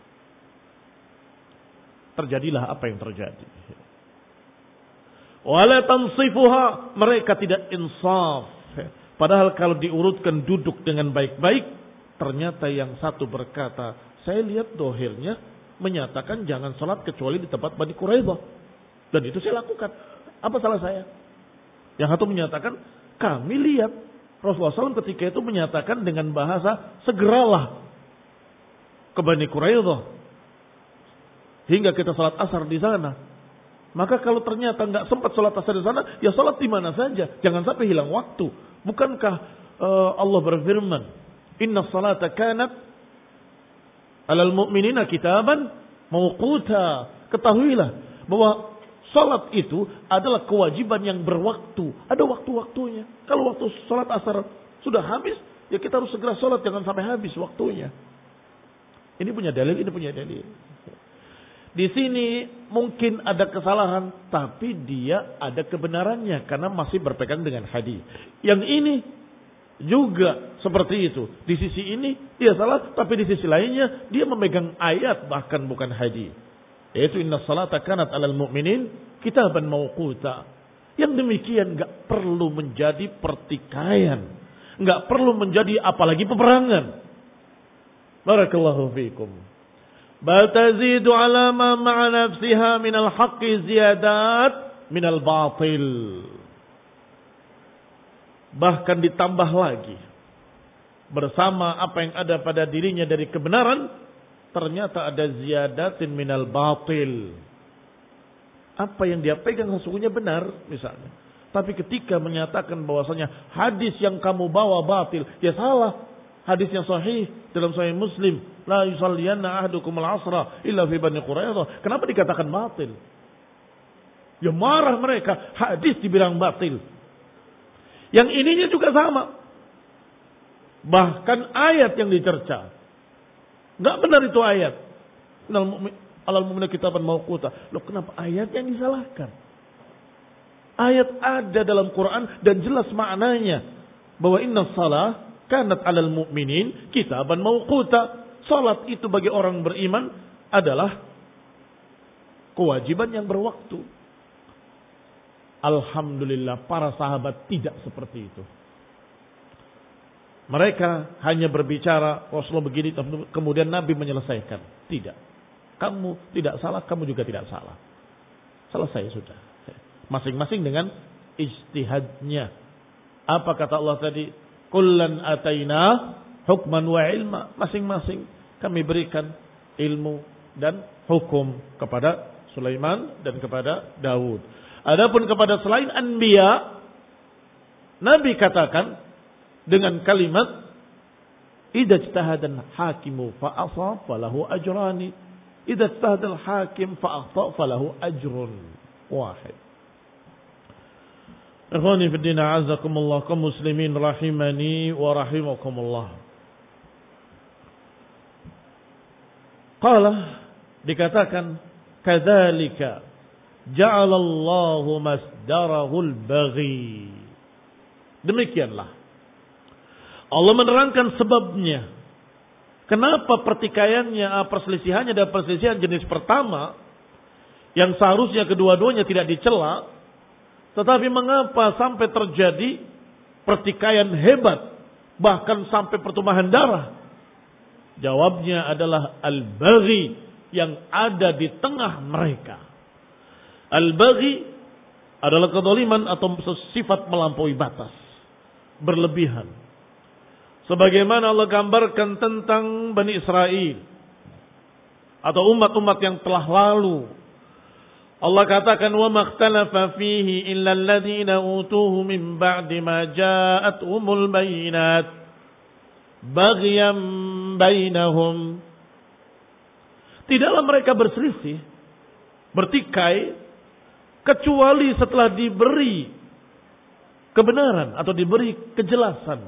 Terjadilah apa yang terjadi. Wala tansifuha, mereka tidak insaf. Padahal kalau diurutkan duduk dengan baik-baik, ternyata yang satu berkata, saya lihat dohirnya menyatakan jangan sholat kecuali di tempat Bani Quraidah. Dan itu saya lakukan. Apa salah saya? Yang satu menyatakan, kami lihat Rasulullah shallallahu alaihi wasallam ketika itu menyatakan dengan bahasa, segeralah ke Bani Quraidah hingga kita sholat asar di sana. Maka kalau ternyata nggak sempat sholat asar di sana, ya sholat di mana saja. Jangan sampai hilang waktu. Bukankah uh, Allah berfirman, Inna salata kanat alal mu'minina kitaban mawquta. Ketahuilah bahwa sholat itu adalah kewajiban yang berwaktu. Ada waktu-waktunya. Kalau waktu sholat asar sudah habis, ya kita harus segera sholat. Jangan sampai habis waktunya. Ini punya dalil, ini punya dalil. Di sini mungkin ada kesalahan, tapi dia ada kebenarannya karena masih berpegang dengan hadis. Yang ini juga seperti itu. Di sisi ini dia salah, tapi di sisi lainnya dia memegang ayat bahkan bukan hadis. Yaitu inna salata kanat alal mu'minin kitaban mawquta. Yang demikian enggak perlu menjadi pertikaian, enggak perlu menjadi apalagi peperangan. Barakallahu fiikum. Bal tazidu ala ma ma'a nafsiha minal haqqi ziyadat minal batil. Bahkan ditambah lagi. Bersama apa yang ada pada dirinya dari kebenaran, ternyata ada ziyadatin minal batil. Apa yang dia pegang sesungguhnya benar misalnya. Tapi ketika menyatakan bahwasanya hadis yang kamu bawa batil, ya salah. Hadis yang sahih dalam Sahih Muslim, la yusalliyanna ahadukum al-asra illa fi Bani Quraidah. Kenapa dikatakan batil? Ya marah mereka, hadis dibilang batil. Yang ininya juga sama. Bahkan ayat yang dicerca. Enggak benar itu ayat. Alal mu'mina kitaban mawquta. Loh kenapa ayat yang disalahkan? Ayat ada dalam Quran dan jelas maknanya. bahwa inna shalah kanat 'alal mu'minin kitaban mawquta. Salat itu bagi orang beriman adalah kewajiban yang berwaktu. Alhamdulillah para sahabat tidak seperti itu. Mereka hanya berbicara Rasulullah begini, kemudian Nabi menyelesaikan. Tidak. Kamu tidak salah, kamu juga tidak salah. Selesai sudah. Masing-masing dengan ijtihadnya. Apa kata Allah tadi? Kullan ataina hukman wa ilma. Masing-masing kami berikan ilmu dan hukum kepada Sulaiman dan kepada Daud. Adapun kepada selain anbiya, Nabi katakan dengan kalimat idza ijtahada al-hakimu fa asab falahu ajrani, idza ijtahada al-hakim fa akhta falahu ajrun wahid. Ikhwani fi din, a'azzakumullah, kaum muslimin rahimani wa rahimakumullah. Qala, dikatakan kadzalika ja'alallahu masdarahul baghi. Demikianlah Allah menerangkan sebabnya. Kenapa pertikaiannya, perselisihannya dan perselisihan jenis pertama yang seharusnya kedua-duanya tidak dicela, tetapi mengapa sampai terjadi pertikaian hebat, bahkan sampai pertumpahan darah? Jawabnya adalah al-baghi yang ada di tengah mereka. Al-baghi adalah kezaliman atau sifat melampaui batas, berlebihan. Sebagaimana Allah gambarkan tentang Bani Israel atau umat-umat yang telah lalu. Allah katakan wa makhtalafa fihi illa alladhina utuhu min ba'di ma ja'atuhumul bayinat baghyan bainahum. Tidaklah mereka berselisih, bertikai, kecuali setelah diberi kebenaran atau diberi kejelasan.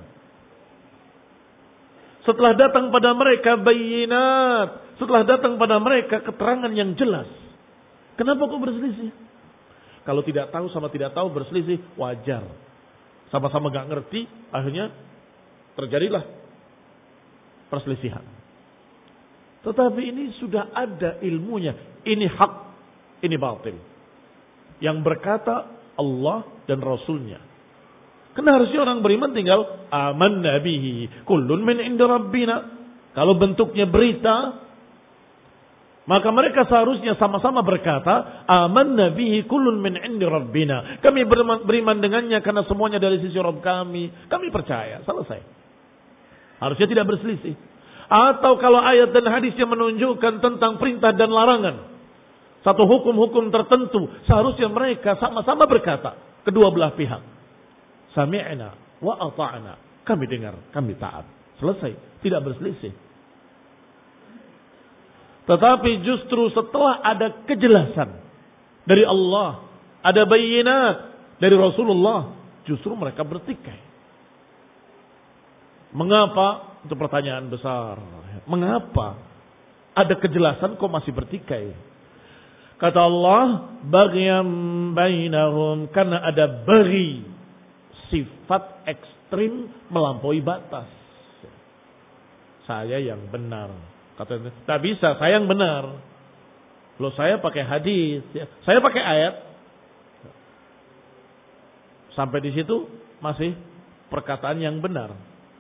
Setelah datang pada mereka bayinat, setelah datang pada mereka keterangan yang jelas. Kenapa kok berselisih? Kalau tidak tahu sama tidak tahu berselisih wajar. Sama-sama gak ngerti, akhirnya terjadilah perselisihan. Tetapi ini sudah ada ilmunya. Ini hak, ini batil. Yang berkata Allah dan Rasulnya. Karena harusnya orang beriman tinggal aman nabihi kullun min inda rabbina. Kalau bentuknya berita, maka mereka seharusnya sama-sama berkata aman nabihi kullun min inda rabbina. Kami beriman dengannya karena semuanya dari sisi Rabb kami. Kami percaya. Selesai. Harusnya tidak berselisih. Atau kalau ayat dan hadisnya menunjukkan tentang perintah dan larangan, satu hukum-hukum tertentu, seharusnya mereka sama-sama berkata, kedua belah pihak, sami'na wa ata'na, kami dengar, kami taat. Selesai, tidak berselisih. Tetapi justru setelah ada kejelasan dari Allah, ada bayinat dari Rasulullah, justru mereka bertikai. Mengapa? Itu pertanyaan besar. Mengapa ada kejelasan kok masih bertikai? Kata Allah, baghyan bainahum, karena ada baghi, sifat ekstrim melampaui batas. Saya yang benar. Kata, tak bisa, saya yang benar. Loh, saya pakai hadis, saya pakai ayat. Sampai di situ masih perkataan yang benar.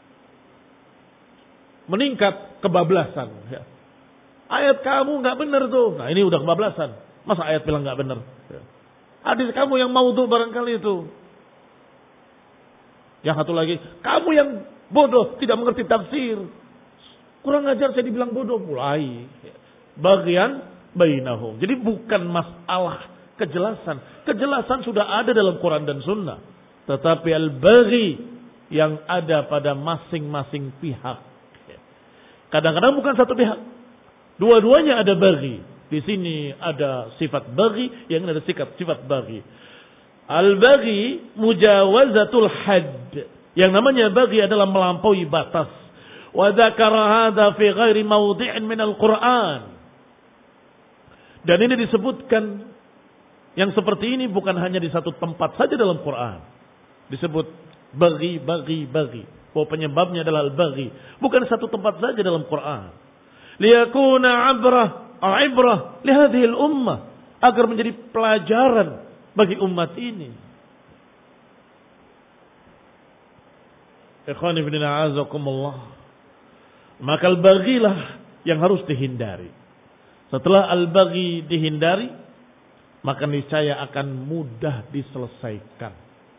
Meningkat kebablasan. Ayat kamu nggak benar tuh. Nah ini udah kebablasan. Masa ayat bilang nggak benar? Hadis kamu yang maudhu barangkali itu. Yang satu lagi, kamu yang bodoh tidak mengerti tafsir. Kurang ajar saya dibilang bodoh. Mulai bagian bainahum. Jadi bukan masalah kejelasan. Kejelasan sudah ada dalam Quran dan Sunnah. Tetapi al-baghi yang ada pada masing-masing pihak. Kadang-kadang bukan satu pihak. Dua-duanya ada baghi. Di sini ada sifat baghi, yang ada sifat sifat baghi. Al-baghi mujawazatul hadd. Yang namanya baghi adalah melampaui batas. Wa dzakara hadza fi ghairi mawdi'in min al-Qur'an. Dan ini disebutkan yang seperti ini bukan hanya di satu tempat saja dalam Quran. Disebut Bagi, bagi, bagi. Bahwa penyebabnya adalah al-baghi. Bukan satu tempat saja dalam Quran. Liyakuna abrah, ibrah lihadhil ummah. Agar menjadi pelajaran bagi umat ini. Ikhwan ibn a'azakumullah. Maka al-baghilah yang harus dihindari. Setelah al-baghi dihindari, maka niscaya akan mudah diselesaikan.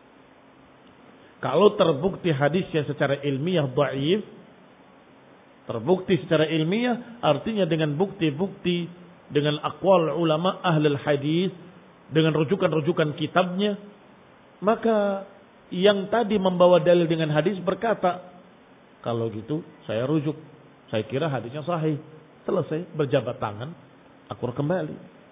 Kalau terbukti hadisnya secara ilmiah dhaif, terbukti secara ilmiah artinya dengan bukti-bukti, dengan aqwal ulama ahlul hadis, dengan rujukan-rujukan kitabnya, maka yang tadi membawa dalil dengan hadis berkata, kalau gitu saya rujuk, saya kira hadisnya sahih. Selesai, berjabat tangan, akur kembali.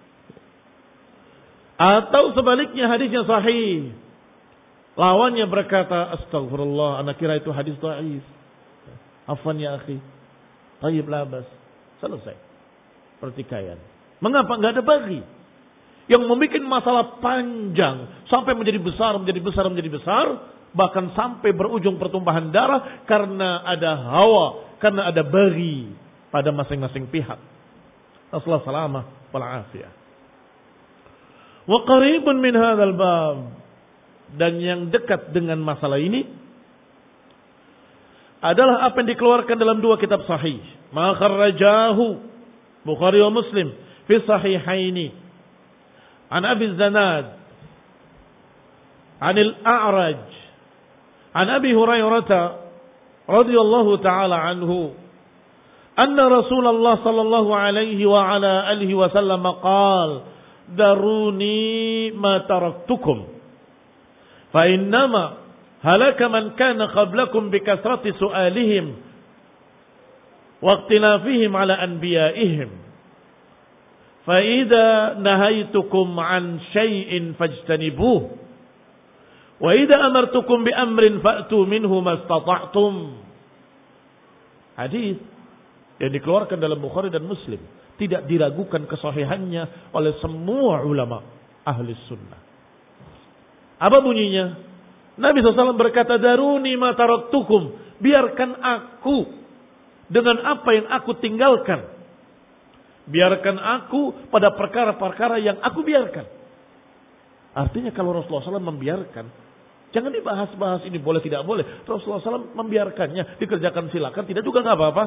Atau sebaliknya hadisnya sahih, lawannya berkata, astagfirullah, anak kira itu hadis dhaif. Afwan ya akhi. Tayyib labas. Selesai. Pertikaian. Mengapa enggak ada bagi? Yang membuat masalah panjang sampai menjadi besar, menjadi besar, menjadi besar, bahkan sampai berujung pertumpahan darah karena ada hawa, karena ada bagi pada masing-masing pihak. Rasulullah salamah wal afiyah. Wa qaribun min hadzal bab, dan yang dekat dengan masalah ini adalah apa yang dikeluarkan dalam dua kitab sahih. Ma kharrajahu Bukhari wa Muslim fi sahihaini an Abi Zanad an al-A'raj an Abi Hurairah radhiyallahu taala anhu anna Rasulullah sallallahu alaihi wa ala alihi wasallam qala daruni ma taraktukum fa innama halaka man kana qablakum bi kasrati su'alihim wa ikhtilafihim ala anbiya'ihim fa idza nahaitukum an syai'in fajtanibuh wa idza amartukum bi amrin fa'tu minhu mastata'tum. Hadis yang dikeluarkan dalam Bukhari dan Muslim, tidak diragukan kesahihannya oleh semua ulama ahli sunnah. Apa bunyinya? Nabi shallallahu alaihi wasallam berkata, daruni ma taraktukum, biarkan aku dengan apa yang aku tinggalkan. Biarkan aku pada perkara-perkara yang aku biarkan. Artinya kalau Rasulullah shallallahu alaihi wasallam membiarkan, jangan dibahas-bahas ini boleh tidak boleh. Rasulullah shallallahu alaihi wasallam membiarkannya, dikerjakan silakan, tidak juga nggak apa-apa.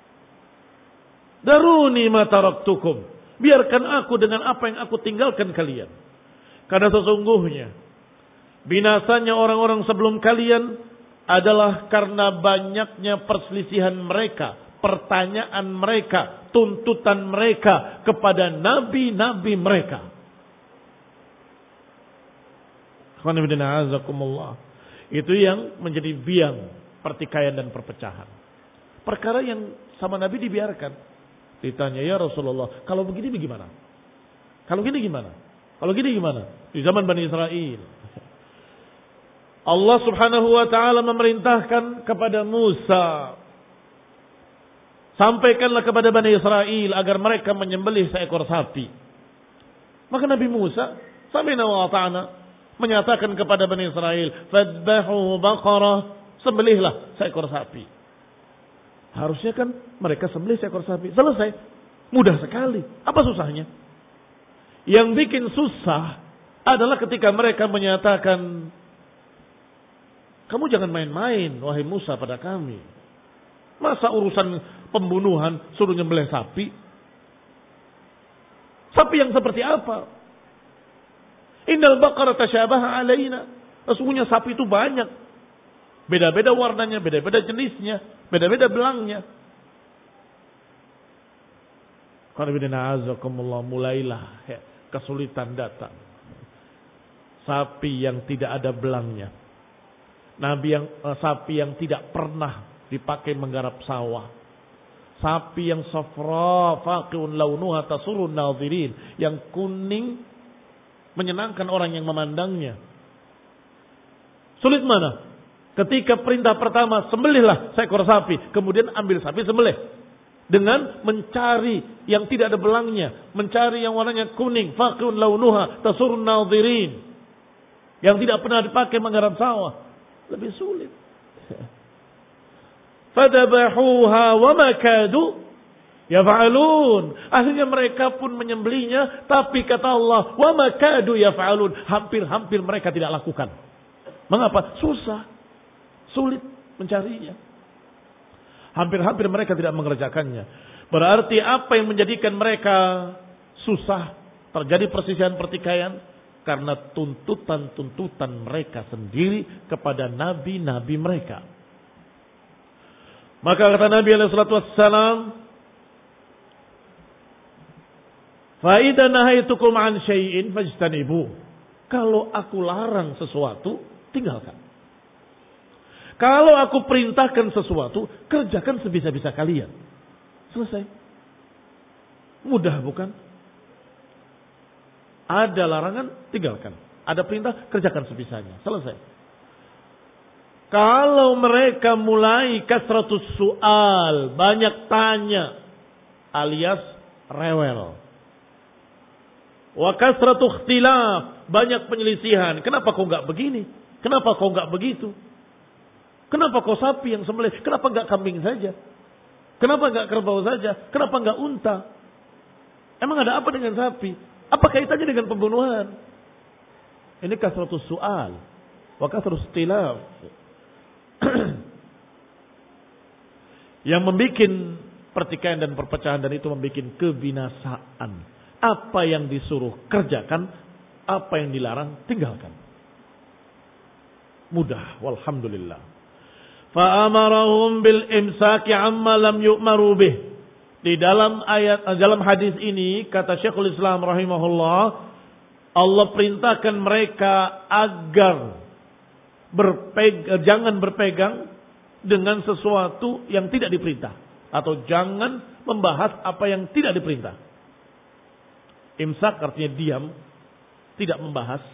Daruni ma taraktukum, biarkan aku dengan apa yang aku tinggalkan kalian. Karena sesungguhnya binasanya orang-orang sebelum kalian adalah karena banyaknya perselisihan mereka, pertanyaan mereka, tuntutan mereka kepada nabi-nabi mereka. Itu yang menjadi biang pertikaian dan perpecahan. Perkara yang sama Nabi dibiarkan. Ditanya, ya Rasulullah, kalau begini bagaimana? Kalau gini gimana? Kalau gini gimana? Di zaman Bani Israel, Allah subhanahu wa ta'ala memerintahkan kepada Musa, sampaikanlah kepada Bani Israel agar mereka menyembelih seekor sapi. Maka Nabi Musa sami'na wa ata'na menyatakan kepada Bani Israel, fadbahu baqarah, sembelihlah seekor sapi. Harusnya kan mereka sembelih seekor sapi. Selesai. Mudah sekali. Apa susahnya? Yang bikin susah adalah ketika mereka menyatakan, kamu jangan main-main wahai Musa pada kami. Masa urusan pembunuhan suruh nyembelih sapi? Sapi yang seperti apa? Innal baqara tasyabaha alaina. Sesungguhnya sapi itu banyak. Beda-beda warnanya, beda-beda jenisnya, beda-beda belangnya. Mulailah ya, kesulitan datang. Sapi yang tidak ada belangnya. Nabi yang uh, sapi yang tidak pernah dipakai menggarap sawah. Sapi yang safra faqiun launuha tasurun nadhirin, yang kuning menyenangkan orang yang memandangnya. Sulit mana? Ketika perintah pertama, sembelihlah seekor sapi. Kemudian ambil sapi, sembelih. Dengan mencari yang tidak ada belangnya. Mencari yang warnanya kuning. Faqiun launuha tasurun nadhirin. Yang tidak pernah dipakai menggarap sawah. lebih sulit. Fadabahuha wa ma kadu yaf'alun. Akhirnya mereka pun menyembelihnya, tapi kata Allah, wa ma kadu yaf'alun. Hampir-hampir mereka tidak lakukan. Mengapa? Susah. Sulit mencarinya. Hampir-hampir mereka tidak mengerjakannya. Berarti apa yang menjadikan mereka susah terjadi persisihan pertikaian? Karena tuntutan-tuntutan mereka sendiri kepada nabi-nabi mereka. Maka kata Nabi alaihi salatu wassalam, fa idza nahaitukum an syai'in fajtanibu. Kalau aku larang sesuatu, tinggalkan. Kalau aku perintahkan sesuatu, kerjakan sebisa-bisa kalian. Selesai. Mudah bukan? Ada larangan, tinggalkan. Ada perintah, kerjakan sebisanya. Selesai. Kalau mereka mulai kasratus su'al, banyak tanya, alias rewel. Wa kasratu ikhtilaf, banyak penyelisihan. Kenapa kau enggak begini? Kenapa kau enggak begitu? Kenapa kau sapi yang sembelih? Kenapa enggak kambing saja? Kenapa enggak kerbau saja? Kenapa enggak unta? Emang ada apa dengan sapi? Apa kaitannya dengan pembunuhan? Ini kasratus su'al wa kasratus ikhtilaf. Yang membuat pertikaian dan perpecahan, dan itu membuat kebinasaan. Apa yang disuruh kerjakan, apa yang dilarang tinggalkan. Mudah, walhamdulillah. Fa amarahum bil imsaki amma lam yu'maru bih. Di dalam ayat, dalam hadis ini kata Syekhul Islam rahimahullah, Allah perintahkan mereka agar berpegang, jangan berpegang dengan sesuatu yang tidak diperintah, atau jangan membahas apa yang tidak diperintah. Imsak artinya diam, tidak membahas.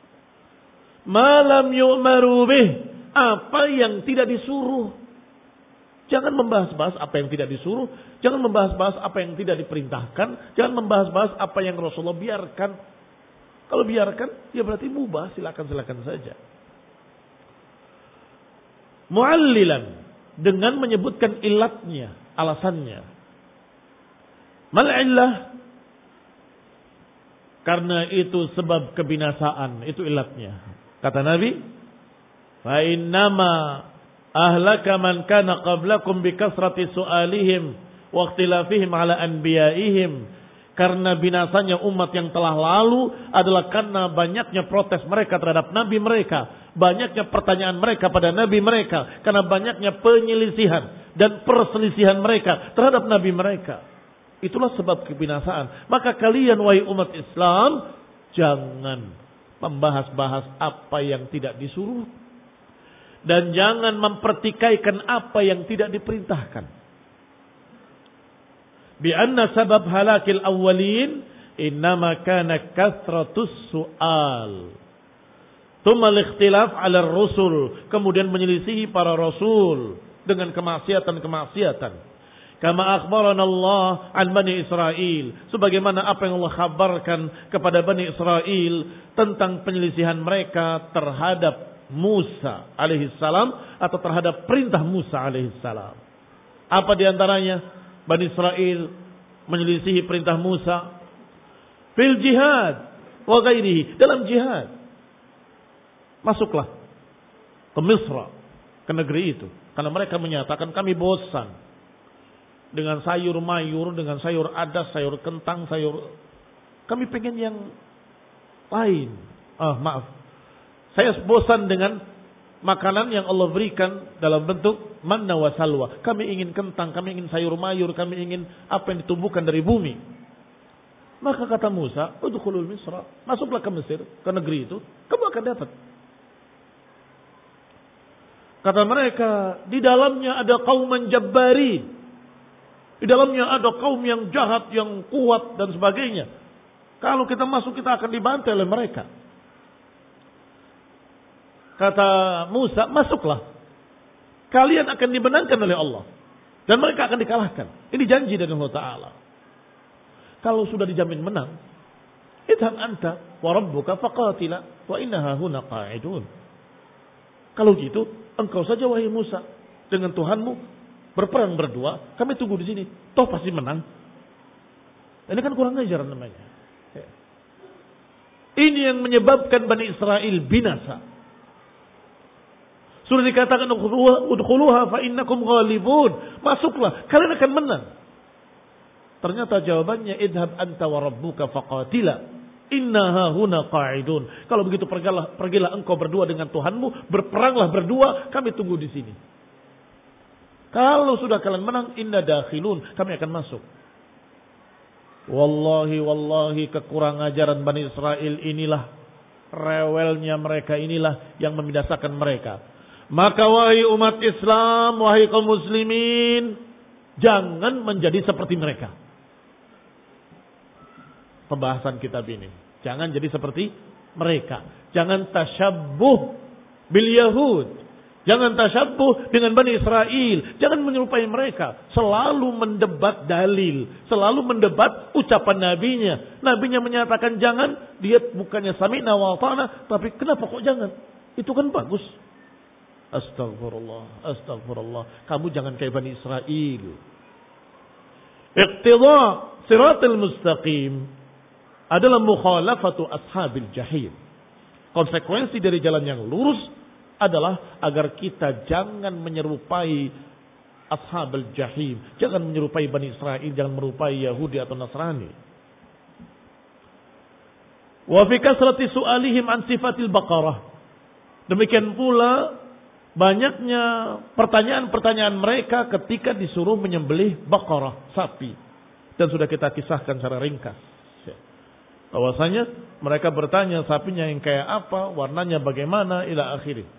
Malam yu'maru bih, apa yang tidak disuruh. Jangan membahas-bahas apa yang tidak disuruh. Jangan membahas-bahas apa yang tidak diperintahkan. Jangan membahas-bahas apa yang Rasulullah biarkan. Kalau biarkan, ya berarti mubah. Silakan-silakan saja. Mu'allilan. Dengan menyebutkan ilatnya, alasannya. Mal'illah. Karena itu sebab kebinasaan. Itu ilatnya. Kata Nabi, fa innama ahlaka man kana qablakum bi kasrati su'alihim wa ikhtilafihim ala anbiya'ihim. Karena binasanya umat yang telah lalu adalah karena banyaknya protes mereka terhadap nabi mereka, banyaknya pertanyaan mereka pada nabi mereka, karena banyaknya penyelisihan dan perselisihan mereka terhadap nabi mereka. Itulah sebab kebinasaan. Maka kalian wahai umat Islam, jangan membahas-bahas apa yang tidak disuruh. Dan jangan mempertikaikan apa yang tidak diperintahkan. Bi anna sabab halakil awwalin innama kana kathratus su'al. Tsumma al-ikhtilaf 'ala ar-rusul, kemudian menyelisihi para rasul dengan kemaksiatan-kemaksiatan. Kama akhbarana Allah an Bani Israel, sebagaimana apa yang Allah kabarkan kepada Bani Israel tentang penyelisihan mereka terhadap Musa alaihissalam atau terhadap perintah Musa alaihissalam. Apa diantaranya? Bani Israel menyelisihi perintah Musa fil jihad wa ghairihi, dalam jihad. Masuklah ke Misra, ke negeri itu, karena mereka menyatakan kami bosan dengan sayur mayur, dengan sayur adas, sayur kentang, sayur, kami pengen yang lain. Ah, maaf, saya bosan dengan makanan yang Allah berikan dalam bentuk manna wa salwa. Kami ingin kentang, kami ingin sayur mayur, kami ingin apa yang ditumbuhkan dari bumi. Maka kata Musa, udkhulul Misra, masuklah ke Mesir, ke negeri itu, kamu akan dapat. Kata mereka, di dalamnya ada kauman jabbari, di dalamnya ada kaum yang jahat, yang kuat dan sebagainya. Kalau kita masuk, kita akan dibantai oleh mereka. Kata Musa, masuklah. Kalian akan dimenangkan oleh Allah. Dan mereka akan dikalahkan. Ini janji dari Allah Ta'ala. Kalau sudah dijamin menang, idham anta wa rabbuka faqatila wa inna hahuna qa'idun. Kalau gitu, engkau saja wahai Musa dengan Tuhanmu berperang berdua, kami tunggu di sini. Toh pasti menang. Ini kan kurang ajar namanya. Ini yang menyebabkan Bani Israel binasa. Sudah dikatakan udkhuluha fa innakum ghalibun. Masuklah, kalian akan menang. Ternyata jawabannya idhab anta wa rabbuka faqatila. Innaha huna qa'idun. Kalau begitu pergilah, pergilah engkau berdua dengan Tuhanmu, berperanglah berdua, kami tunggu di sini. Kalau sudah kalian menang, inna dakhilun, kami akan masuk. Wallahi wallahi kekurang ajaran Bani Israel inilah, rewelnya mereka inilah yang membinasakan mereka. Maka wahai umat Islam, wahai kaum muslimin, jangan menjadi seperti mereka. Pembahasan kitab ini. Jangan jadi seperti mereka. Jangan tasyabbuh bil Yahud. Jangan tasyabbuh dengan Bani Israel. Jangan menyerupai mereka. Selalu mendebat dalil. Selalu mendebat ucapan nabinya. Nabinya menyatakan jangan. Dia bukannya sami'na wa ata'na. Tapi kenapa kok jangan? Itu kan bagus. Astagfirullah. Astagfirullah. Kamu jangan kayak Bani Israel. Iqtidha siratal mustaqim adalah mukhalafatu ashabil jahim. Konsekuensi dari jalan yang lurus adalah agar kita jangan menyerupai ashabul jahim. Jangan menyerupai Bani Israel. Jangan menyerupai Yahudi atau Nasrani. Wa fi kasrati su'alihim an sifatil baqarah. Demikian pula banyaknya pertanyaan-pertanyaan mereka ketika disuruh menyembelih baqarah, sapi. Dan sudah kita kisahkan secara ringkas. Bahwasanya mereka bertanya sapinya yang kayak apa, warnanya bagaimana, ila akhirih.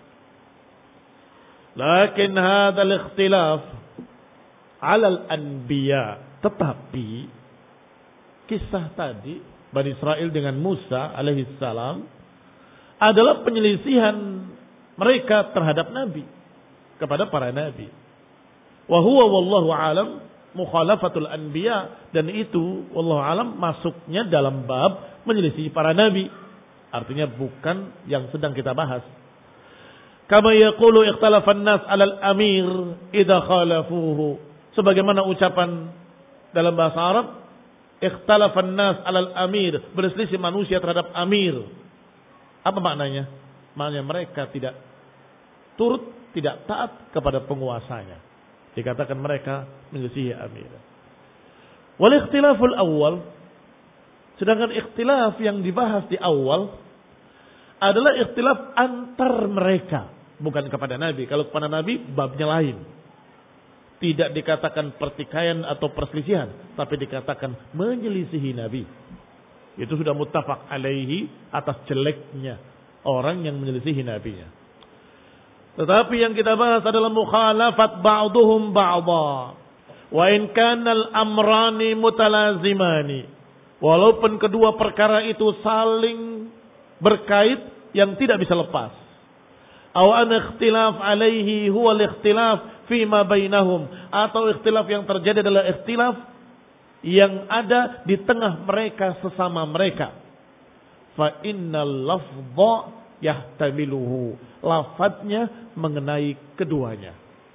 Lakin hadzal ikhtilaf 'ala al-anbiya. Tetapi kisah tadi Bani Israel dengan Musa alaihi salam adalah penyelisihan mereka terhadap nabi, kepada para nabi. Wa huwa wallahu alam mukhalafatul anbiya, dan itu wallahu alam masuknya dalam bab menyelisih para nabi. Artinya bukan yang sedang kita bahas. Kama yaqulu ikhtalafan nas 'alal amir idza khalafuhu. Sebagaimana ucapan dalam bahasa Arab, ikhtalafan nas 'alal amir, berselisih manusia terhadap amir. Apa maknanya? Maknanya mereka tidak turut, tidak taat kepada penguasanya. Dikatakan mereka menyelisihi amir. Wal ikhtilaful awal, sedangkan ikhtilaf yang dibahas di awal adalah ikhtilaf antar mereka, bukan kepada Nabi. Kalau kepada Nabi babnya lain. Tidak dikatakan pertikaian atau perselisihan, tapi dikatakan menyelisihi Nabi. Itu sudah muttafaq alaihi atas jeleknya orang yang menyelisihi nabinya. Tetapi yang kita bahas adalah mukhalafat ba'duhum ba'dha. Wa in kana al-amrani mutalazimani. Walaupun kedua perkara itu saling berkait yang tidak bisa lepas. Aw an ikhtilaf alaihi huwa al-ikhtilaf fima bainahum, atau ikhtilaf yang terjadi adalah ikhtilaf yang ada di tengah mereka sesama mereka. Fa innal lafdha yahtamiluhu, lafadznya mengenai keduanya.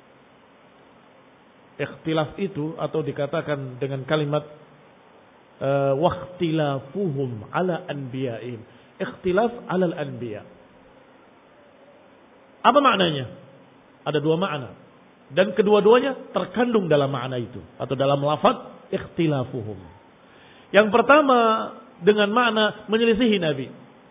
Ikhtilaf itu atau dikatakan dengan kalimat uh, waqtilafuhum ala anbiya'in, ikhtilaf ala al-anbiya. Apa maknanya? Ada dua makna, dan kedua-duanya terkandung dalam makna itu atau dalam lafaz ikhtilafuhum. Yang pertama dengan makna menyelisihi Nabi.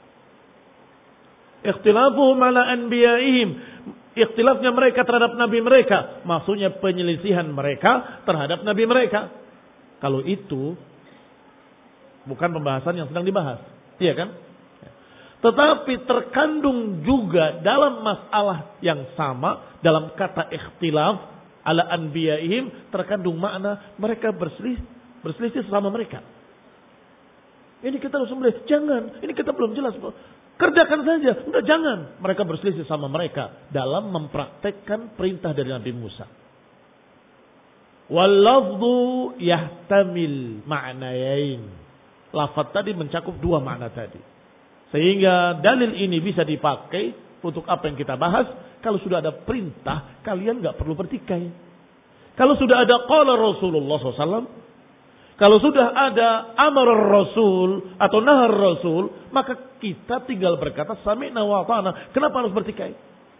Ikhtilafuhum ala anbiya'ihim, ikhtilafnya mereka terhadap nabi mereka, maksudnya penyelisihan mereka terhadap nabi mereka. Kalau itu bukan pembahasan yang sedang dibahas, iya kan? Tetapi terkandung juga dalam masalah yang sama, dalam kata ikhtilaf ala anbiya'ihim, terkandung makna mereka berselisih, berselisih sama mereka. Ini kita harus melihat, jangan, ini kita belum jelas. Kerjakan saja, enggak, jangan. Mereka berselisih sama mereka dalam mempraktekkan perintah dari Nabi Musa. Wal lafdhu yahtamil ma'nayain. Lafaz tadi mencakup dua makna tadi. Sehingga dalil ini bisa dipakai Untuk apa yang kita bahas? Kalau sudah ada perintah, kalian nggak perlu bertikai. Kalau sudah ada qala Rasulullah shallallahu alaihi wasallam, kalau sudah ada amar Rasul atau nahar Rasul, maka kita tinggal berkata sami'na wa ata'na. Kenapa harus bertikai?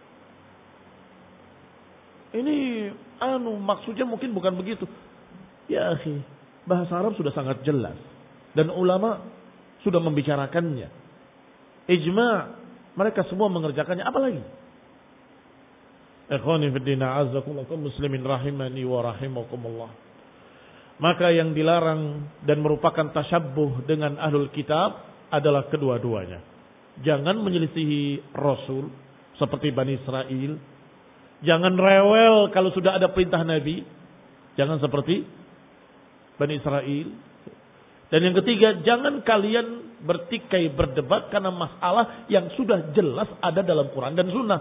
Ini anu maksudnya mungkin bukan begitu. Ya akhi, bahasa Arab sudah sangat jelas dan ulama sudah membicarakannya. Ijma', mereka semua mengerjakannya, apalagi? Ikhwani fi din, a'azzakumullah muslimin rahimani wa rahimakumullah. Maka yang dilarang dan merupakan tasyabbuh dengan ahlul kitab adalah kedua-duanya. Jangan menyelisihi Rasul seperti Bani Israel. Jangan rewel kalau sudah ada perintah Nabi. Jangan seperti Bani Israel. Dan yang ketiga, jangan kalian bertikai berdebat karena masalah yang sudah jelas ada dalam Quran dan Sunnah.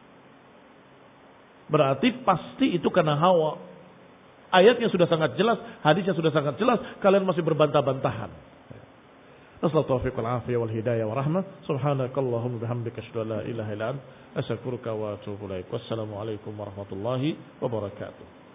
Berarti pasti itu karena hawa. Ayatnya sudah sangat jelas, hadisnya sudah sangat jelas, kalian masih berbantah-bantahan. Nasallahu taufiq wal afiyah wal hidayah wa rahmah. Subhanakallahumma bihamdika asyhadu an la ilaha illa anta astaghfiruka wa atubu ilaik. Wassalamu alaikum warahmatullahi wabarakatuh.